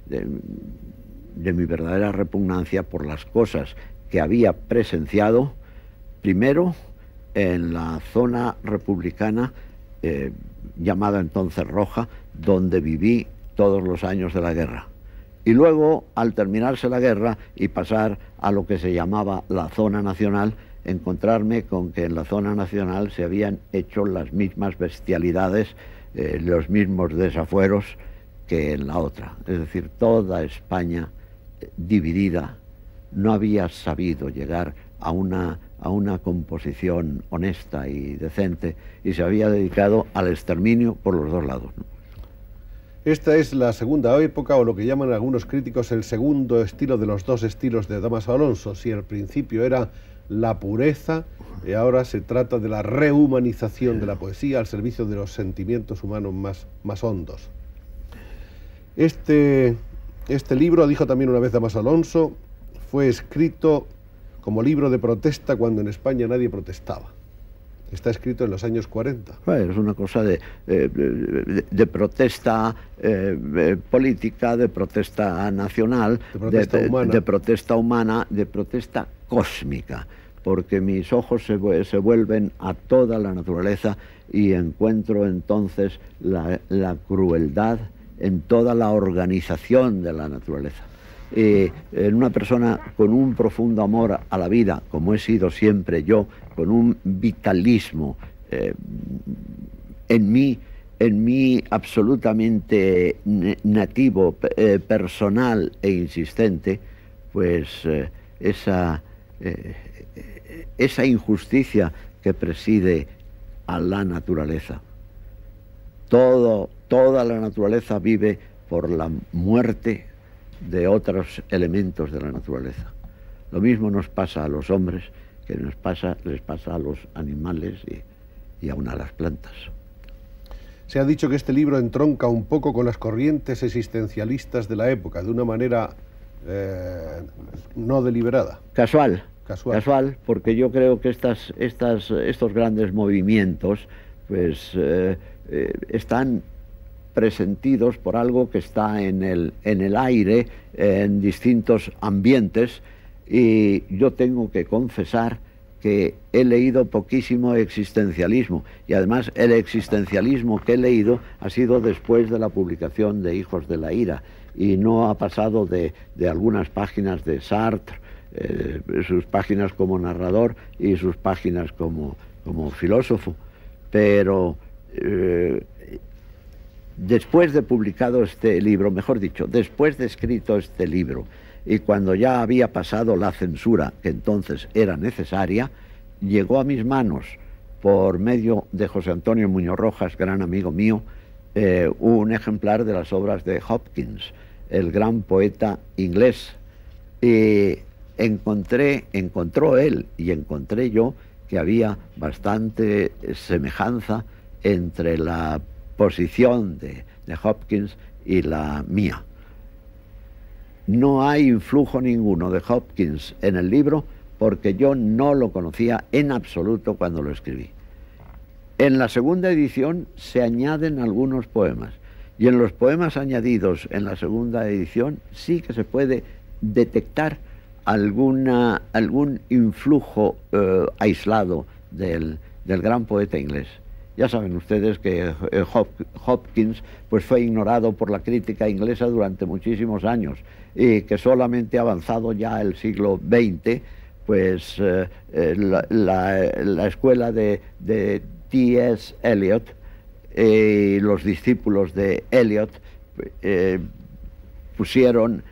mi verdadera repugnancia por las cosas que había presenciado, primero en la zona republicana llamada entonces Roja, donde viví todos los años de la guerra. Y luego, al terminarse la guerra y pasar a lo que se llamaba la zona nacional, encontrarme con que en la zona nacional se habían hecho las mismas bestialidades, los mismos desafueros que en la otra. Es decir, toda España dividida no había sabido llegar a una composición honesta y decente, y se había dedicado al exterminio por los dos lados, ¿no? Esta es la segunda época, o lo que llaman algunos críticos el segundo estilo de los dos estilos de Dámaso Alonso. Si al principio era la pureza, y ahora se trata de la rehumanización de la poesía al servicio de los sentimientos humanos más hondos. Este libro, dijo también una vez Dámaso Alonso, fue escrito como libro de protesta cuando en España nadie protestaba. Está escrito en los años 40. Es una cosa de protesta política, de protesta nacional, de protesta humana, de protesta cósmica, porque mis ojos se vuelven a toda la naturaleza y encuentro entonces la crueldad en toda la organización de la naturaleza. En una persona con un profundo amor a la vida, como he sido siempre yo, con un vitalismo en mí absolutamente nativo, personal e insistente, pues esa injusticia que preside a la naturaleza. Toda la naturaleza vive por la muerte de otros elementos de la naturaleza. Lo mismo nos pasa a los hombres que les pasa a los animales y aún a las plantas. Se ha dicho que este libro entronca un poco con las corrientes existencialistas de la época, de una manera no deliberada. Casual, porque yo creo que estos grandes movimientos pues están presentidos por algo que está en el aire, en distintos ambientes, y yo tengo que confesar que he leído poquísimo existencialismo, y además el existencialismo que he leído ha sido después de la publicación de Hijos de la Ira, y no ha pasado de algunas páginas de Sartre, sus páginas como narrador y sus páginas como filósofo, pero después de publicado este libro, mejor dicho, después de escrito este libro, y cuando ya había pasado la censura, que entonces era necesaria, llegó a mis manos, por medio de José Antonio Muñoz Rojas, gran amigo mío, un ejemplar de las obras de Hopkins, el gran poeta inglés. Y encontró él y encontré yo que había bastante semejanza entre la posición de Hopkins y la mía. No hay influjo ninguno de Hopkins en el libro porque yo no lo conocía en absoluto cuando lo escribí. En la segunda edición se añaden algunos poemas Y en los poemas añadidos en la segunda edición sí que se puede detectar algún influjo aislado del gran poeta inglés. Ya saben ustedes que Hopkins pues fue ignorado por la crítica inglesa durante muchísimos años y que solamente avanzado ya el siglo XX, pues la escuela de T.S. Eliot y los discípulos de Eliot pusieron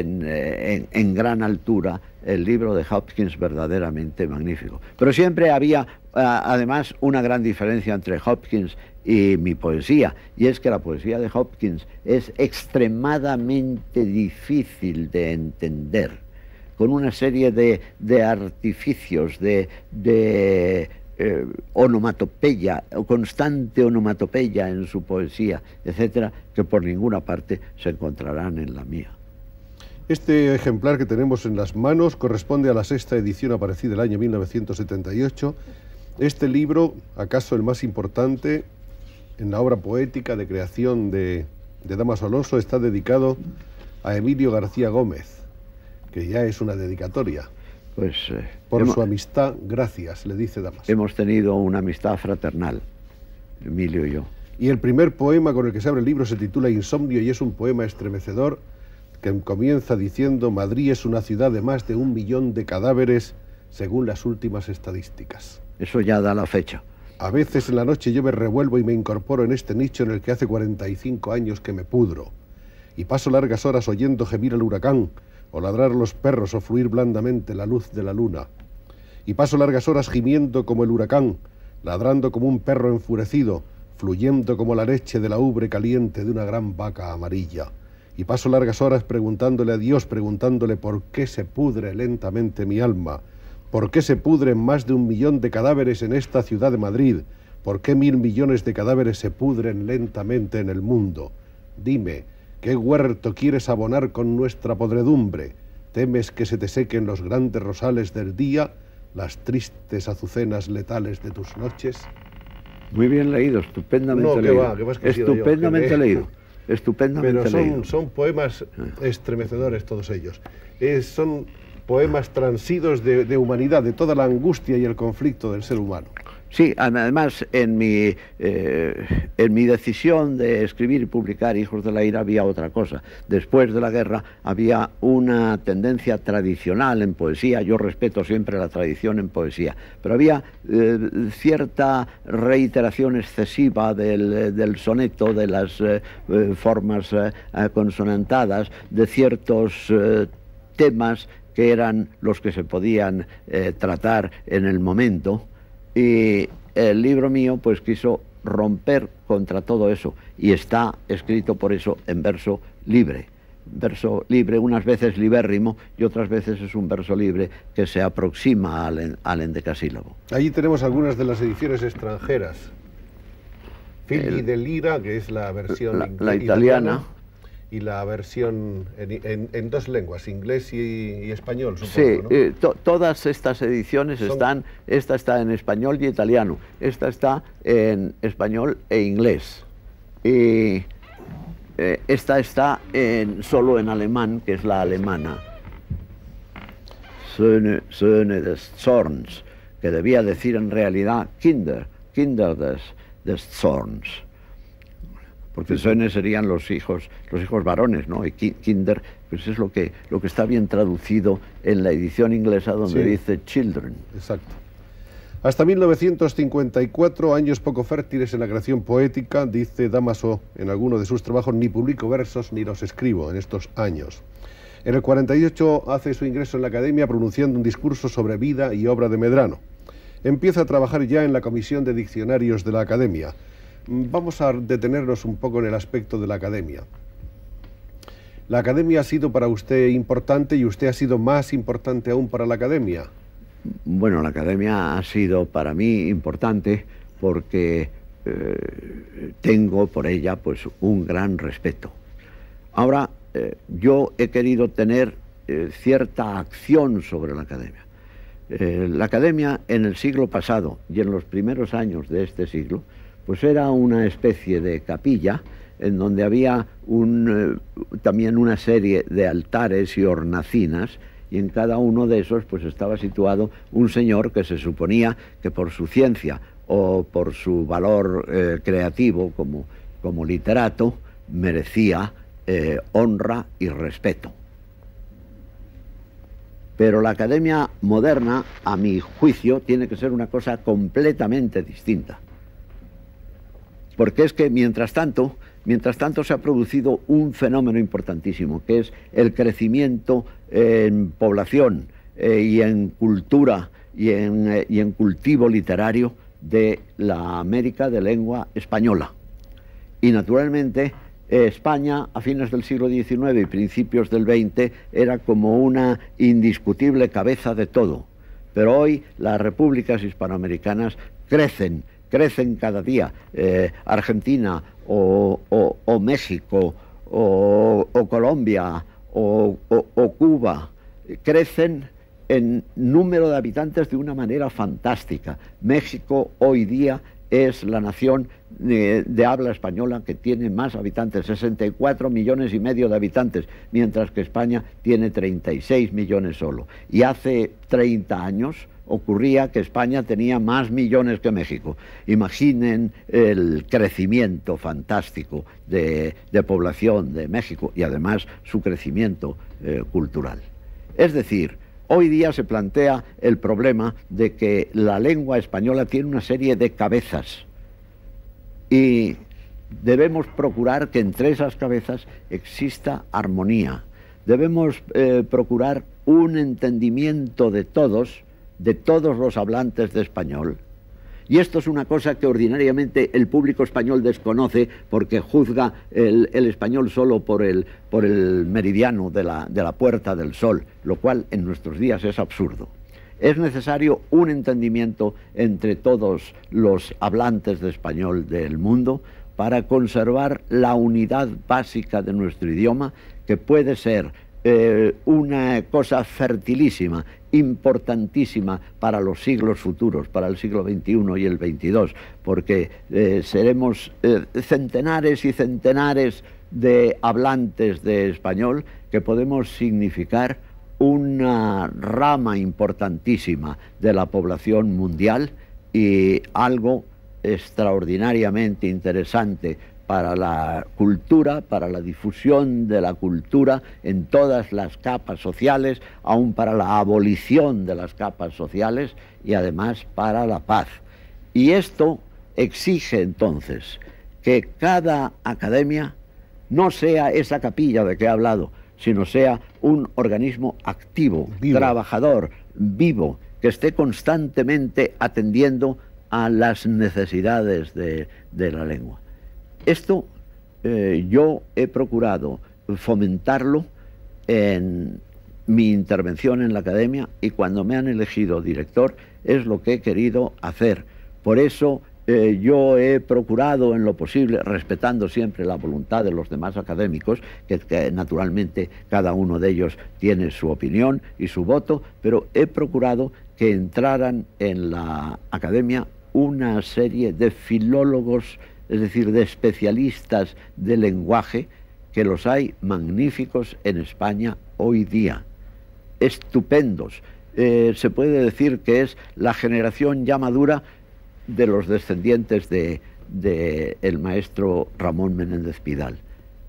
en gran altura el libro de Hopkins, verdaderamente magnífico. Pero siempre había además una gran diferencia entre Hopkins y mi poesía, y es que la poesía de Hopkins es extremadamente difícil de entender, con una serie de artificios, de onomatopeya, constante onomatopeya en su poesía, etcétera, que por ninguna parte se encontrarán en la mía. Este ejemplar que tenemos en las manos corresponde a la sexta edición aparecida el año 1978. Este libro, acaso el más importante en la obra poética de creación de Dámaso Alonso, está dedicado a Emilio García Gómez, que ya es una dedicatoria. Pues, por su amistad, gracias, le dice Dámaso. Hemos tenido una amistad fraternal, Emilio y yo. Y el primer poema con el que se abre el libro se titula Insomnio y es un poema estremecedor que comienza diciendo: Madrid es una ciudad de más de 1 millón de cadáveres según las últimas estadísticas. Eso ya da la fecha. A veces en la noche yo me revuelvo y me incorporo en este nicho en el que hace 45 años que me pudro. Y paso largas horas oyendo gemir el huracán, o ladrar los perros, o fluir blandamente la luz de la luna. Y paso largas horas gimiendo como el huracán, ladrando como un perro enfurecido, fluyendo como la leche de la ubre caliente de una gran vaca amarilla. Y paso largas horas preguntándole a Dios, preguntándole por qué se pudre lentamente mi alma, por qué se pudren más de 1 millón de cadáveres en esta ciudad de Madrid, por qué 1.000 millones de cadáveres se pudren lentamente en el mundo. Dime, ¿qué huerto quieres abonar con nuestra podredumbre? ¿Temes que se te sequen los grandes rosales del día, las tristes azucenas letales de tus noches? Muy bien leído, estupendamente leído. Estupendamente leído. Estupendamente Pero leído. son poemas estremecedores todos ellos. Son poemas transidos de humanidad, de toda la angustia y el conflicto del ser humano. Sí, además en mi decisión de escribir y publicar Hijos de la Ira había otra cosa. Después de la guerra había una tendencia tradicional en poesía, yo respeto siempre la tradición en poesía, pero había cierta reiteración excesiva del soneto, de las formas consonantadas, de ciertos temas que eran los que se podían tratar en el momento. Y el libro mío pues quiso romper contra todo eso y está escrito por eso en verso libre, unas veces libérrimo y otras veces es un verso libre que se aproxima al endecasílabo. Allí tenemos algunas de las ediciones extranjeras. Figli de Lira, que es la versión la italiana, y la versión en 2 lenguas, inglés y español, supongo, sí, ¿no? Todas estas ediciones esta está en español y italiano, esta está en español e inglés, y esta está solo en alemán, que es la alemana. Söhne des Zorns, que debía decir en realidad Kinder des Zorns. Porque Söhne serían los hijos varones, ¿no? Y Kinder, pues es lo que está bien traducido en la edición inglesa, donde sí dice children. Exacto. Hasta 1954, años poco fértiles en la creación poética, dice Dámaso en alguno de sus trabajos: ni publico versos ni los escribo en estos años. En el 48 hace su ingreso en la Academia pronunciando un discurso sobre vida y obra de Medrano. Empieza a trabajar ya en la comisión de diccionarios de la Academia. Vamos a detenernos un poco en el aspecto de la Academia. ¿La Academia ha sido para usted importante y usted ha sido más importante aún para la Academia? Bueno, la Academia ha sido para mí importante porque tengo por ella pues un gran respeto. Ahora, yo he querido tener cierta acción sobre la Academia. La Academia en el siglo pasado y en los primeros años de este siglo pues era una especie de capilla en donde había también una serie de altares y hornacinas, y en cada uno de esos pues estaba situado un señor que se suponía que por su ciencia o por su valor creativo como literato merecía honra y respeto. Pero la academia moderna, a mi juicio, tiene que ser una cosa completamente distinta. Porque es que mientras tanto se ha producido un fenómeno importantísimo, que es el crecimiento en población y en cultura y en cultivo literario de la América de lengua española. Y naturalmente España a fines del siglo XIX y principios del XX era como una indiscutible cabeza de todo. Pero hoy las repúblicas hispanoamericanas crecen cada día. Argentina o México o Colombia o Cuba crecen en número de habitantes de una manera fantástica. México hoy día es la nación de habla española que tiene más habitantes, 64 millones y medio de habitantes, mientras que España tiene 36 millones solo. Y hace 30 años ocurría que España tenía más millones que México. Imaginen el crecimiento fantástico de población de México y además su crecimiento cultural. Es decir, hoy día se plantea el problema de que la lengua española tiene una serie de cabezas y debemos procurar que entre esas cabezas exista armonía. Debemos procurar un entendimiento de todos los hablantes de español. Y esto es una cosa que ordinariamente el público español desconoce porque juzga el español solo por el meridiano de la Puerta del Sol, lo cual en nuestros días es absurdo. Es necesario un entendimiento entre todos los hablantes de español del mundo para conservar la unidad básica de nuestro idioma, que puede ser una cosa fertilísima, importantísima para los siglos futuros, para el siglo XXI y el XXII, porque seremos centenares y centenares de hablantes de español que podemos significar una rama importantísima de la población mundial y algo extraordinariamente interesante para la cultura, para la difusión de la cultura en todas las capas sociales, aún para la abolición de las capas sociales y además para la paz. Y esto exige entonces que cada academia no sea esa capilla de que he hablado, sino sea un organismo activo, trabajador, vivo, que esté constantemente atendiendo a las necesidades de la lengua. Esto yo he procurado fomentarlo en mi intervención en la academia y cuando me han elegido director es lo que he querido hacer. Por eso yo he procurado en lo posible, respetando siempre la voluntad de los demás académicos, que naturalmente cada uno de ellos tiene su opinión y su voto, pero he procurado que entraran en la academia una serie de filólogos, es decir, de especialistas de lenguaje, que los hay magníficos en España hoy día, estupendos. Se puede decir que es la generación ya madura de los descendientes de el maestro Ramón Menéndez Pidal.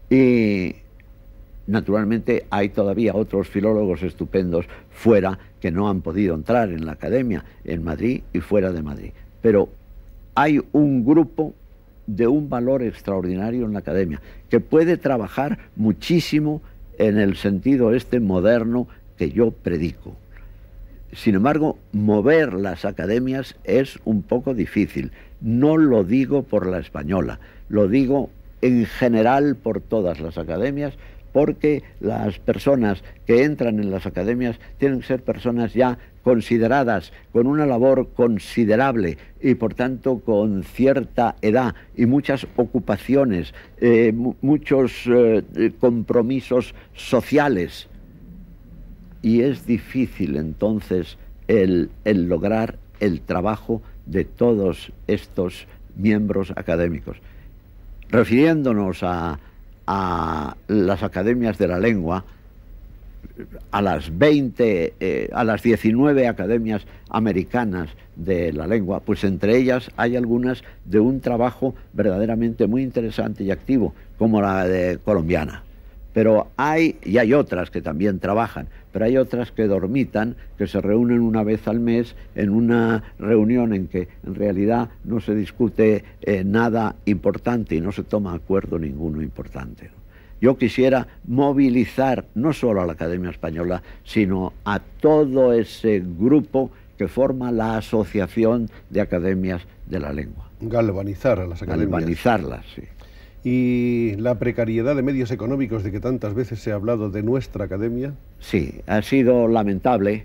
Y naturalmente hay todavía otros filólogos estupendos fuera que no han podido entrar en la academia, en Madrid y fuera de Madrid. Pero hay un grupo de un valor extraordinario en la academia, que puede trabajar muchísimo en el sentido moderno que yo predico. Sin embargo, mover las academias es un poco difícil. No lo digo por la española, lo digo en general por todas las academias, porque las personas que entran en las academias tienen que ser personas ya consideradas, con una labor considerable y por tanto con cierta edad y muchas ocupaciones, muchos compromisos sociales. Y es difícil entonces el lograr el trabajo de todos estos miembros académicos. Refiriéndonos a las academias de la lengua, a las 19 academias americanas de la lengua, pues entre ellas hay algunas de un trabajo verdaderamente muy interesante y activo, como la de colombiana. Pero hay otras que también trabajan, pero hay otras que dormitan, que se reúnen una vez al mes en una reunión en que en realidad no se discute nada importante y no se toma acuerdo ninguno importante, ¿no? Yo quisiera movilizar no solo a la Academia Española, sino a todo ese grupo que forma la Asociación de Academias de la Lengua. Galvanizar a las academias. Galvanizarlas, sí. ¿Y la precariedad de medios económicos de que tantas veces se ha hablado de nuestra academia? Sí, ha sido lamentable,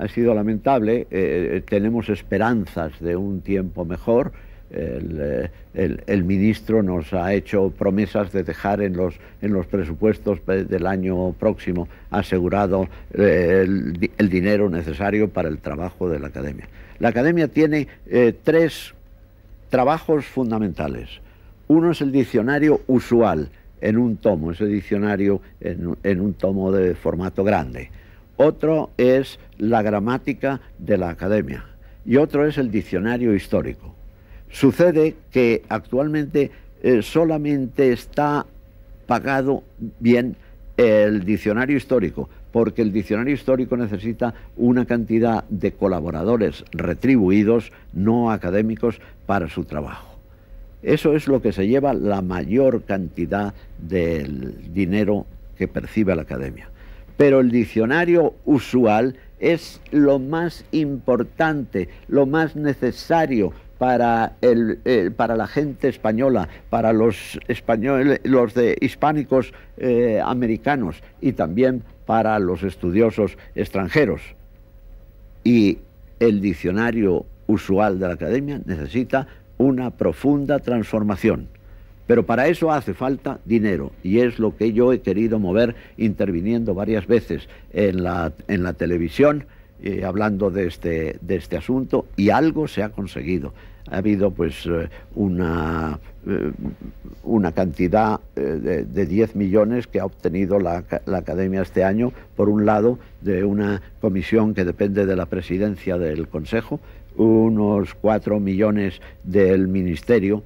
tenemos esperanzas de un tiempo mejor. El ministro nos ha hecho promesas de dejar en los presupuestos del año próximo asegurado el dinero necesario para el trabajo de la academia. La academia tiene 3 trabajos fundamentales. Uno es el diccionario usual en un tomo, ese diccionario en un tomo de formato grande. Otro es la gramática de la academia y otro es el diccionario histórico. Sucede que actualmente solamente está pagado bien el diccionario histórico, porque el diccionario histórico necesita una cantidad de colaboradores retribuidos, no académicos, para su trabajo. Eso es lo que se lleva la mayor cantidad del dinero que percibe la academia. Pero el diccionario usual es lo más importante, lo más necesario para la gente española, para los españoles, los hispánicos americanos y también para los estudiosos extranjeros. Y el diccionario usual de la academia necesita una profunda transformación. Pero para eso hace falta dinero, y es lo que yo he querido mover interviniendo varias veces en la televisión, hablando de este asunto, y algo se ha conseguido. Ha habido pues una cantidad de 10 millones que ha obtenido la Academia este año, por un lado, de una comisión que depende de la presidencia del Consejo, unos 4 millones del Ministerio,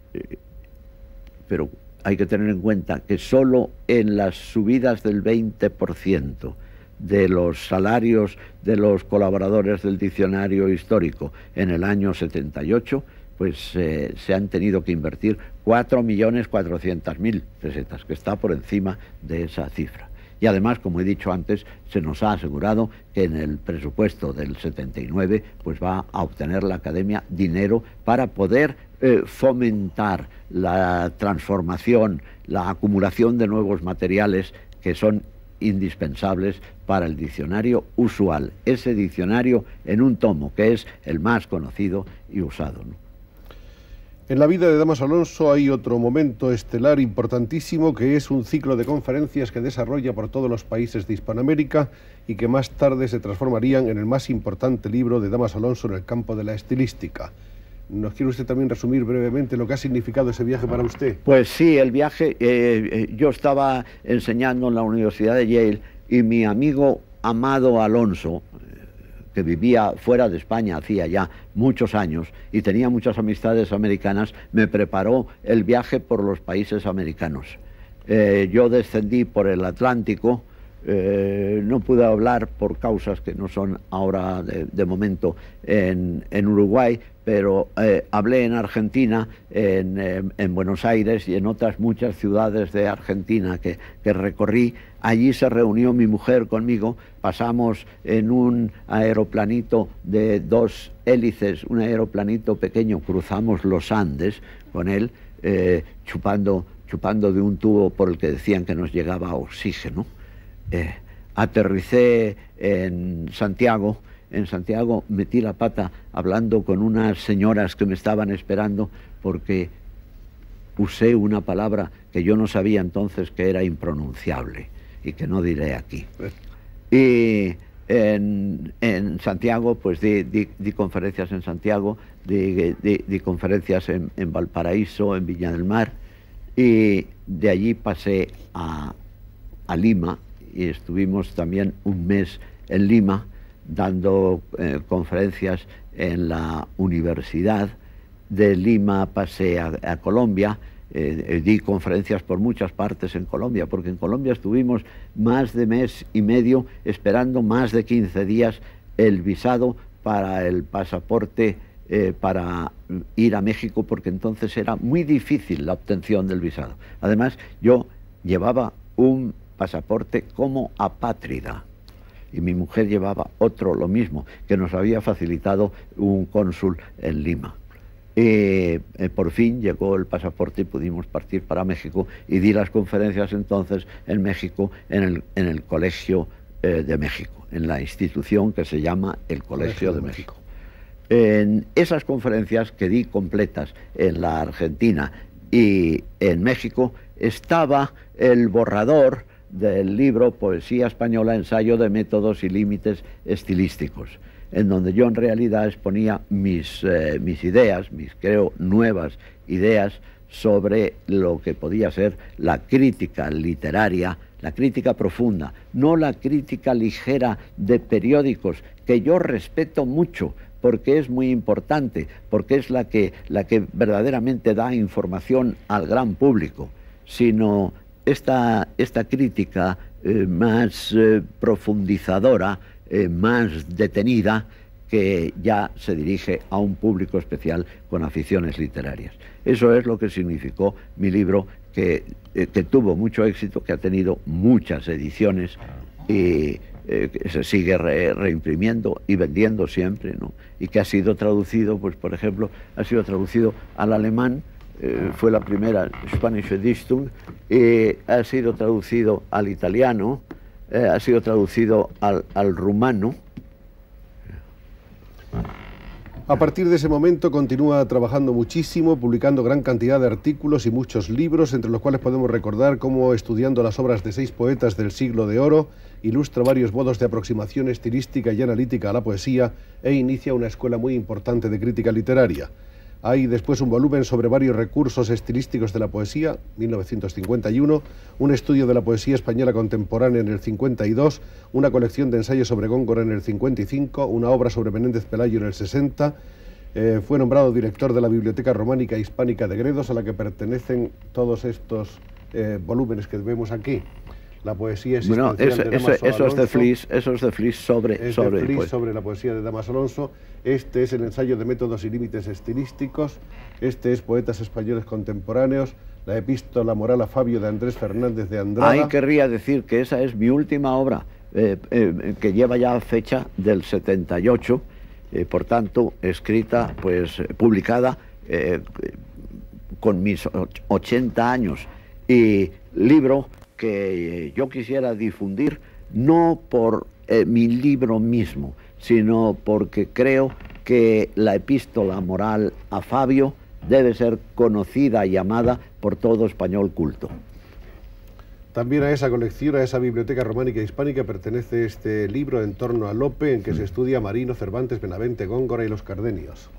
pero hay que tener en cuenta que solo en las subidas del 20% de los salarios de los colaboradores del diccionario histórico en el año 78, pues se han tenido que invertir 4.400.000 pesetas, que está por encima de esa cifra. Y además, como he dicho antes, se nos ha asegurado que en el presupuesto del 79 pues va a obtener la Academia dinero para poder fomentar la transformación, la acumulación de nuevos materiales que son indispensables para el diccionario usual, ese diccionario en un tomo que es el más conocido y usado, ¿no? En la vida de Dámaso Alonso hay otro momento estelar importantísimo, que es un ciclo de conferencias que desarrolla por todos los países de Hispanoamérica y que más tarde se transformarían en el más importante libro de Dámaso Alonso en el campo de la estilística. ¿Nos quiere usted también resumir brevemente lo que ha significado ese viaje para usted? Pues sí, el viaje, yo estaba enseñando en la Universidad de Yale y mi amigo Amado Alonso, que vivía fuera de España hacía ya muchos años y tenía muchas amistades americanas, me preparó el viaje por los países americanos. Yo descendí por el Atlántico, no pude hablar por causas que no son ahora de momento en Uruguay, pero hablé en Argentina, en Buenos Aires y en otras muchas ciudades de Argentina que recorrí. Allí se reunió mi mujer conmigo, pasamos en un aeroplanito de 2 hélices, un aeroplanito pequeño, cruzamos los Andes con él, chupando de un tubo por el que decían que nos llegaba oxígeno. Aterricé en Santiago. En Santiago metí la pata hablando con unas señoras que me estaban esperando porque usé una palabra que yo no sabía entonces que era impronunciable y que no diré aquí. Y en Santiago, pues di conferencias en Santiago, di conferencias en Valparaíso, en Viña del Mar, y de allí pasé a Lima, y estuvimos también un mes en Lima dando conferencias en la universidad. De Lima pasé a Colombia, di conferencias por muchas partes en Colombia, porque en Colombia estuvimos más de mes y medio esperando más de 15 días el visado para el pasaporte para ir a México, porque entonces era muy difícil la obtención del visado. Además, yo llevaba un pasaporte como apátrida y mi mujer llevaba otro, lo mismo, que nos había facilitado un cónsul en Lima. Por fin llegó el pasaporte y pudimos partir para México, y di las conferencias entonces en México, en el Colegio de México, en la institución que se llama el Colegio de México. En esas conferencias que di completas en la Argentina y en México, estaba el borrador del libro Poesía Española, ensayo de métodos y límites estilísticos, en donde yo en realidad exponía mis ideas, creo, nuevas ideas sobre lo que podía ser la crítica literaria, la crítica profunda, no la crítica ligera de periódicos, que yo respeto mucho, porque es muy importante, porque es la que verdaderamente da información al gran público, sino esta crítica más profundizadora, más detenida, que ya se dirige a un público especial con aficiones literarias. Eso es lo que significó mi libro, que tuvo mucho éxito, que ha tenido muchas ediciones y que se sigue reimprimiendo y vendiendo siempre, ¿no? Y que ha sido traducido, pues por ejemplo, ha sido traducido al alemán, fue la primera Spanish Edition, ha sido traducido al italiano, ha sido traducido al rumano. A partir de ese momento continúa trabajando muchísimo, publicando gran cantidad de artículos y muchos libros, entre los cuales podemos recordar cómo, estudiando las obras de 6 poetas del siglo de oro, ilustra varios modos de aproximación estilística y analítica a la poesía e inicia una escuela muy importante de crítica literaria. Hay después un volumen sobre varios recursos estilísticos de la poesía, 1951, un estudio de la poesía española contemporánea en el 52, una colección de ensayos sobre Góngora en el 55, una obra sobre Menéndez Pelayo en el 60, fue nombrado director de la Biblioteca Románica Hispánica de Gredos, a la que pertenecen todos estos volúmenes que vemos aquí. La poesía existencial de Dámaso Alonso. Eso es de Flis sobre la poesía de Dámaso Alonso. Este es el ensayo de métodos y límites estilísticos. Este es Poetas españoles contemporáneos, la epístola moral a Fabio de Andrés Fernández de Andrada. Ahí querría decir que esa es mi última obra, que lleva ya fecha del 78, por tanto escrita, pues publicada con mis 80 años, y libro que yo quisiera difundir, no por mi libro mismo, sino porque creo que la epístola moral a Fabio debe ser conocida y amada por todo español culto. También a esa colección, a esa biblioteca románica hispánica, pertenece este libro En torno a Lope, en que se estudia Marino, Cervantes, Benavente, Góngora y los Cardenios.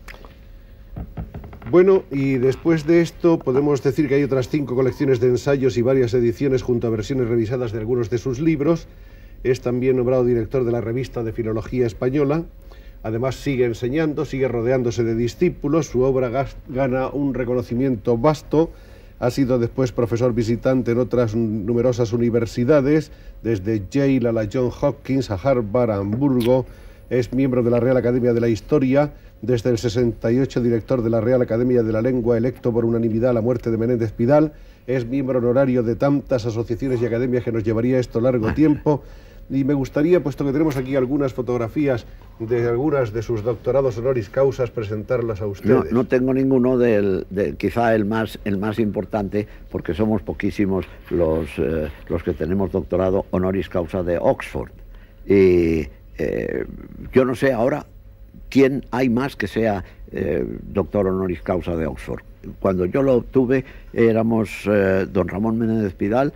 Bueno, y después de esto podemos decir que hay otras 5 colecciones de ensayos y varias ediciones junto a versiones revisadas de algunos de sus libros. Es también nombrado director de la Revista de Filología Española. Además sigue enseñando, sigue rodeándose de discípulos. Su obra gana un reconocimiento vasto. Ha sido después profesor visitante en otras numerosas universidades, desde Yale a la Johns Hopkins, a Harvard, a Hamburgo. Es miembro de la Real Academia de la Historia. Desde el 68, director de la Real Academia de la Lengua, electo por unanimidad a la muerte de Menéndez Pidal. Es miembro honorario de tantas asociaciones y academias que nos llevaría esto largo tiempo. Y me gustaría, puesto que tenemos aquí algunas fotografías de algunas de sus doctorados honoris causas, presentarlas a ustedes. No tengo ninguno quizá el más importante, porque somos poquísimos los que tenemos doctorado honoris causa de Oxford. Y yo no sé ahora quién hay más que sea doctor honoris causa de Oxford. Cuando yo lo obtuve éramos don Ramón Menéndez Pidal,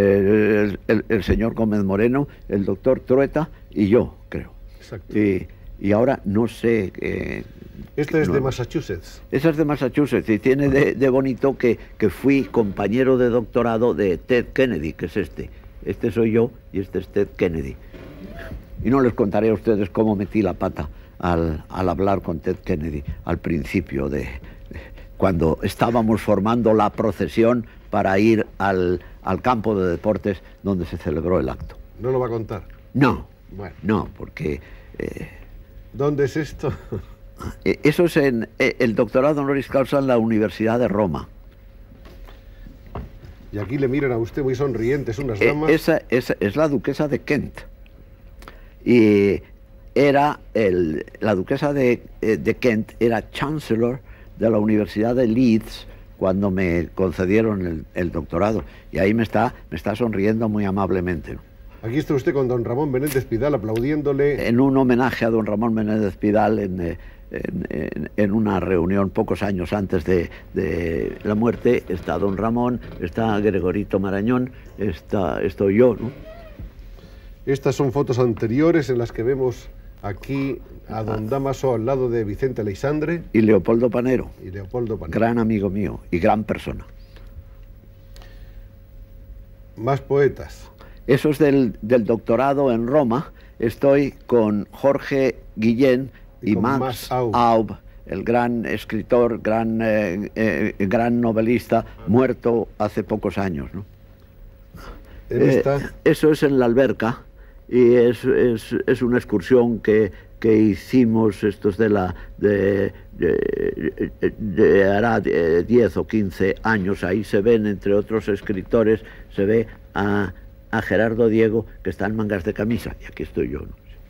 el señor Gómez Moreno, el doctor Trueta y yo, creo. Exacto. Y y ahora no sé... Este es de Massachusetts. Esa es de Massachusetts y tiene de bonito que fui compañero de doctorado de Ted Kennedy, que es este. Este soy yo y este es Ted Kennedy. Y no les contaré a ustedes cómo metí la pata al hablar con Ted Kennedy al principio cuando estábamos formando la procesión para ir al campo de deportes donde se celebró el acto. ¿No lo va a contar? No, bueno. No, porque... ¿Dónde es esto? Eso es en el doctorado honoris causa en la Universidad de Roma. Y aquí le miran a usted muy sonrientes unas damas. Esa es la duquesa de Kent. Y era la duquesa de Kent era chancellor de la Universidad de Leeds cuando me concedieron el doctorado. Y ahí me está sonriendo muy amablemente, ¿no? Aquí está usted con don Ramón Menéndez Pidal aplaudiéndole. En un homenaje a don Ramón Menéndez Pidal en una reunión pocos años antes de la muerte. Está don Ramón, está Gregorito Marañón, estoy yo, ¿no? Estas son fotos anteriores en las que vemos aquí a don Dámaso al lado de Vicente Aleixandre. Y Leopoldo Panero. Y Leopoldo Panero. Gran amigo mío y gran persona. Más poetas. Eso es del doctorado en Roma. Estoy con Jorge Guillén y Max Aub, el gran escritor, gran novelista, muerto hace pocos años, ¿no? Eso es en la Alberca y es una excursión que hicimos, estos de hará 10 o 15 años. Ahí se ven, entre otros escritores, se ve a Gerardo Diego, que está en mangas de camisa, y aquí estoy yo, ¿no?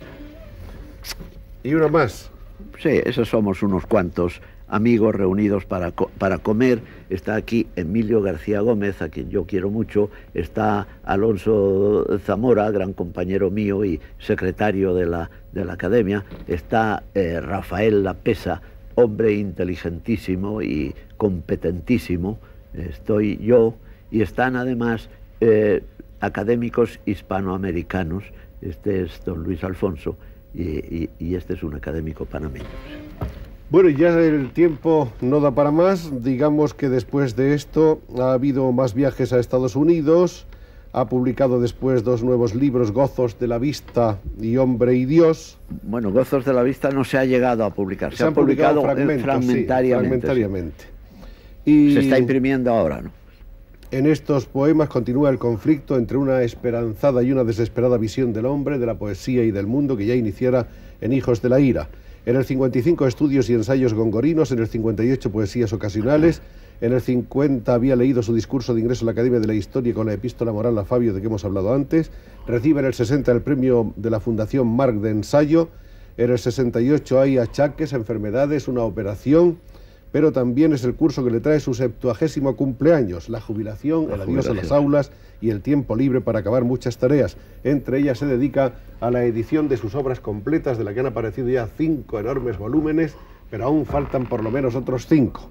¿Y uno más? Sí, esos somos unos cuantos amigos reunidos para comer. Está aquí Emilio García Gómez, a quien yo quiero mucho. Está Alonso Zamora, gran compañero mío y secretario de la Academia. Está Rafael Lapesa, hombre inteligentísimo y competentísimo. Estoy yo, y están además académicos hispanoamericanos. Este es don Luis Alfonso y este es un académico panameño. Bueno, ya el tiempo no da para más. Digamos que después de esto ha habido más viajes a Estados Unidos. Ha publicado después 2 nuevos libros, Gozos de la Vista y Hombre y Dios. Bueno, Gozos de la Vista no se ha llegado a publicar. Se han publicado fragmentariamente. Sí. Y se está imprimiendo ahora, ¿no? En estos poemas continúa el conflicto entre una esperanzada y una desesperada visión del hombre, de la poesía y del mundo que ya iniciara en Hijos de la Ira. En el 55 estudios y ensayos gongorinos, en el 58 poesías ocasionales, en el 50 había leído su discurso de ingreso a la Academia de la Historia con la epístola moral a Fabio de que hemos hablado antes, recibe en el 60 el premio de la Fundación Marc de ensayo, en el 68 hay achaques, enfermedades, una operación, pero también es el curso que le trae su 70º cumpleaños, la jubilación, el adiós a las aulas y el tiempo libre para acabar muchas tareas. Entre ellas se dedica a la edición de sus obras completas, de la que han aparecido ya 5 enormes volúmenes, pero aún faltan por lo menos otros 5.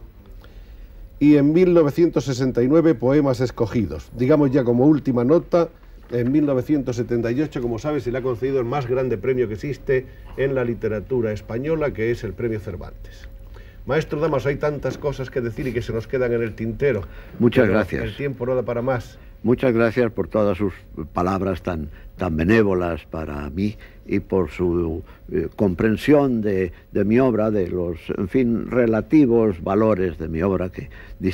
Y en 1969, Poemas escogidos. Digamos ya como última nota, en 1978, como sabes, se le ha concedido el más grande premio que existe en la literatura española, que es el Premio Cervantes. Maestro Dámaso, hay tantas cosas que decir y que se nos quedan en el tintero. Muchas gracias. El tiempo no da para más. Muchas gracias por todas sus palabras tan benévolas para mí y por su comprensión de mi obra, de los, en fin, relativos valores de mi obra, que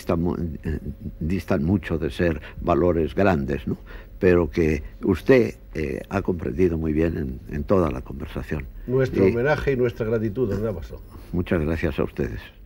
distan mucho de ser valores grandes, ¿no? Pero que usted ha comprendido muy bien en toda la conversación. Nuestro homenaje y nuestra gratitud, don Dámaso. Muchas gracias a ustedes.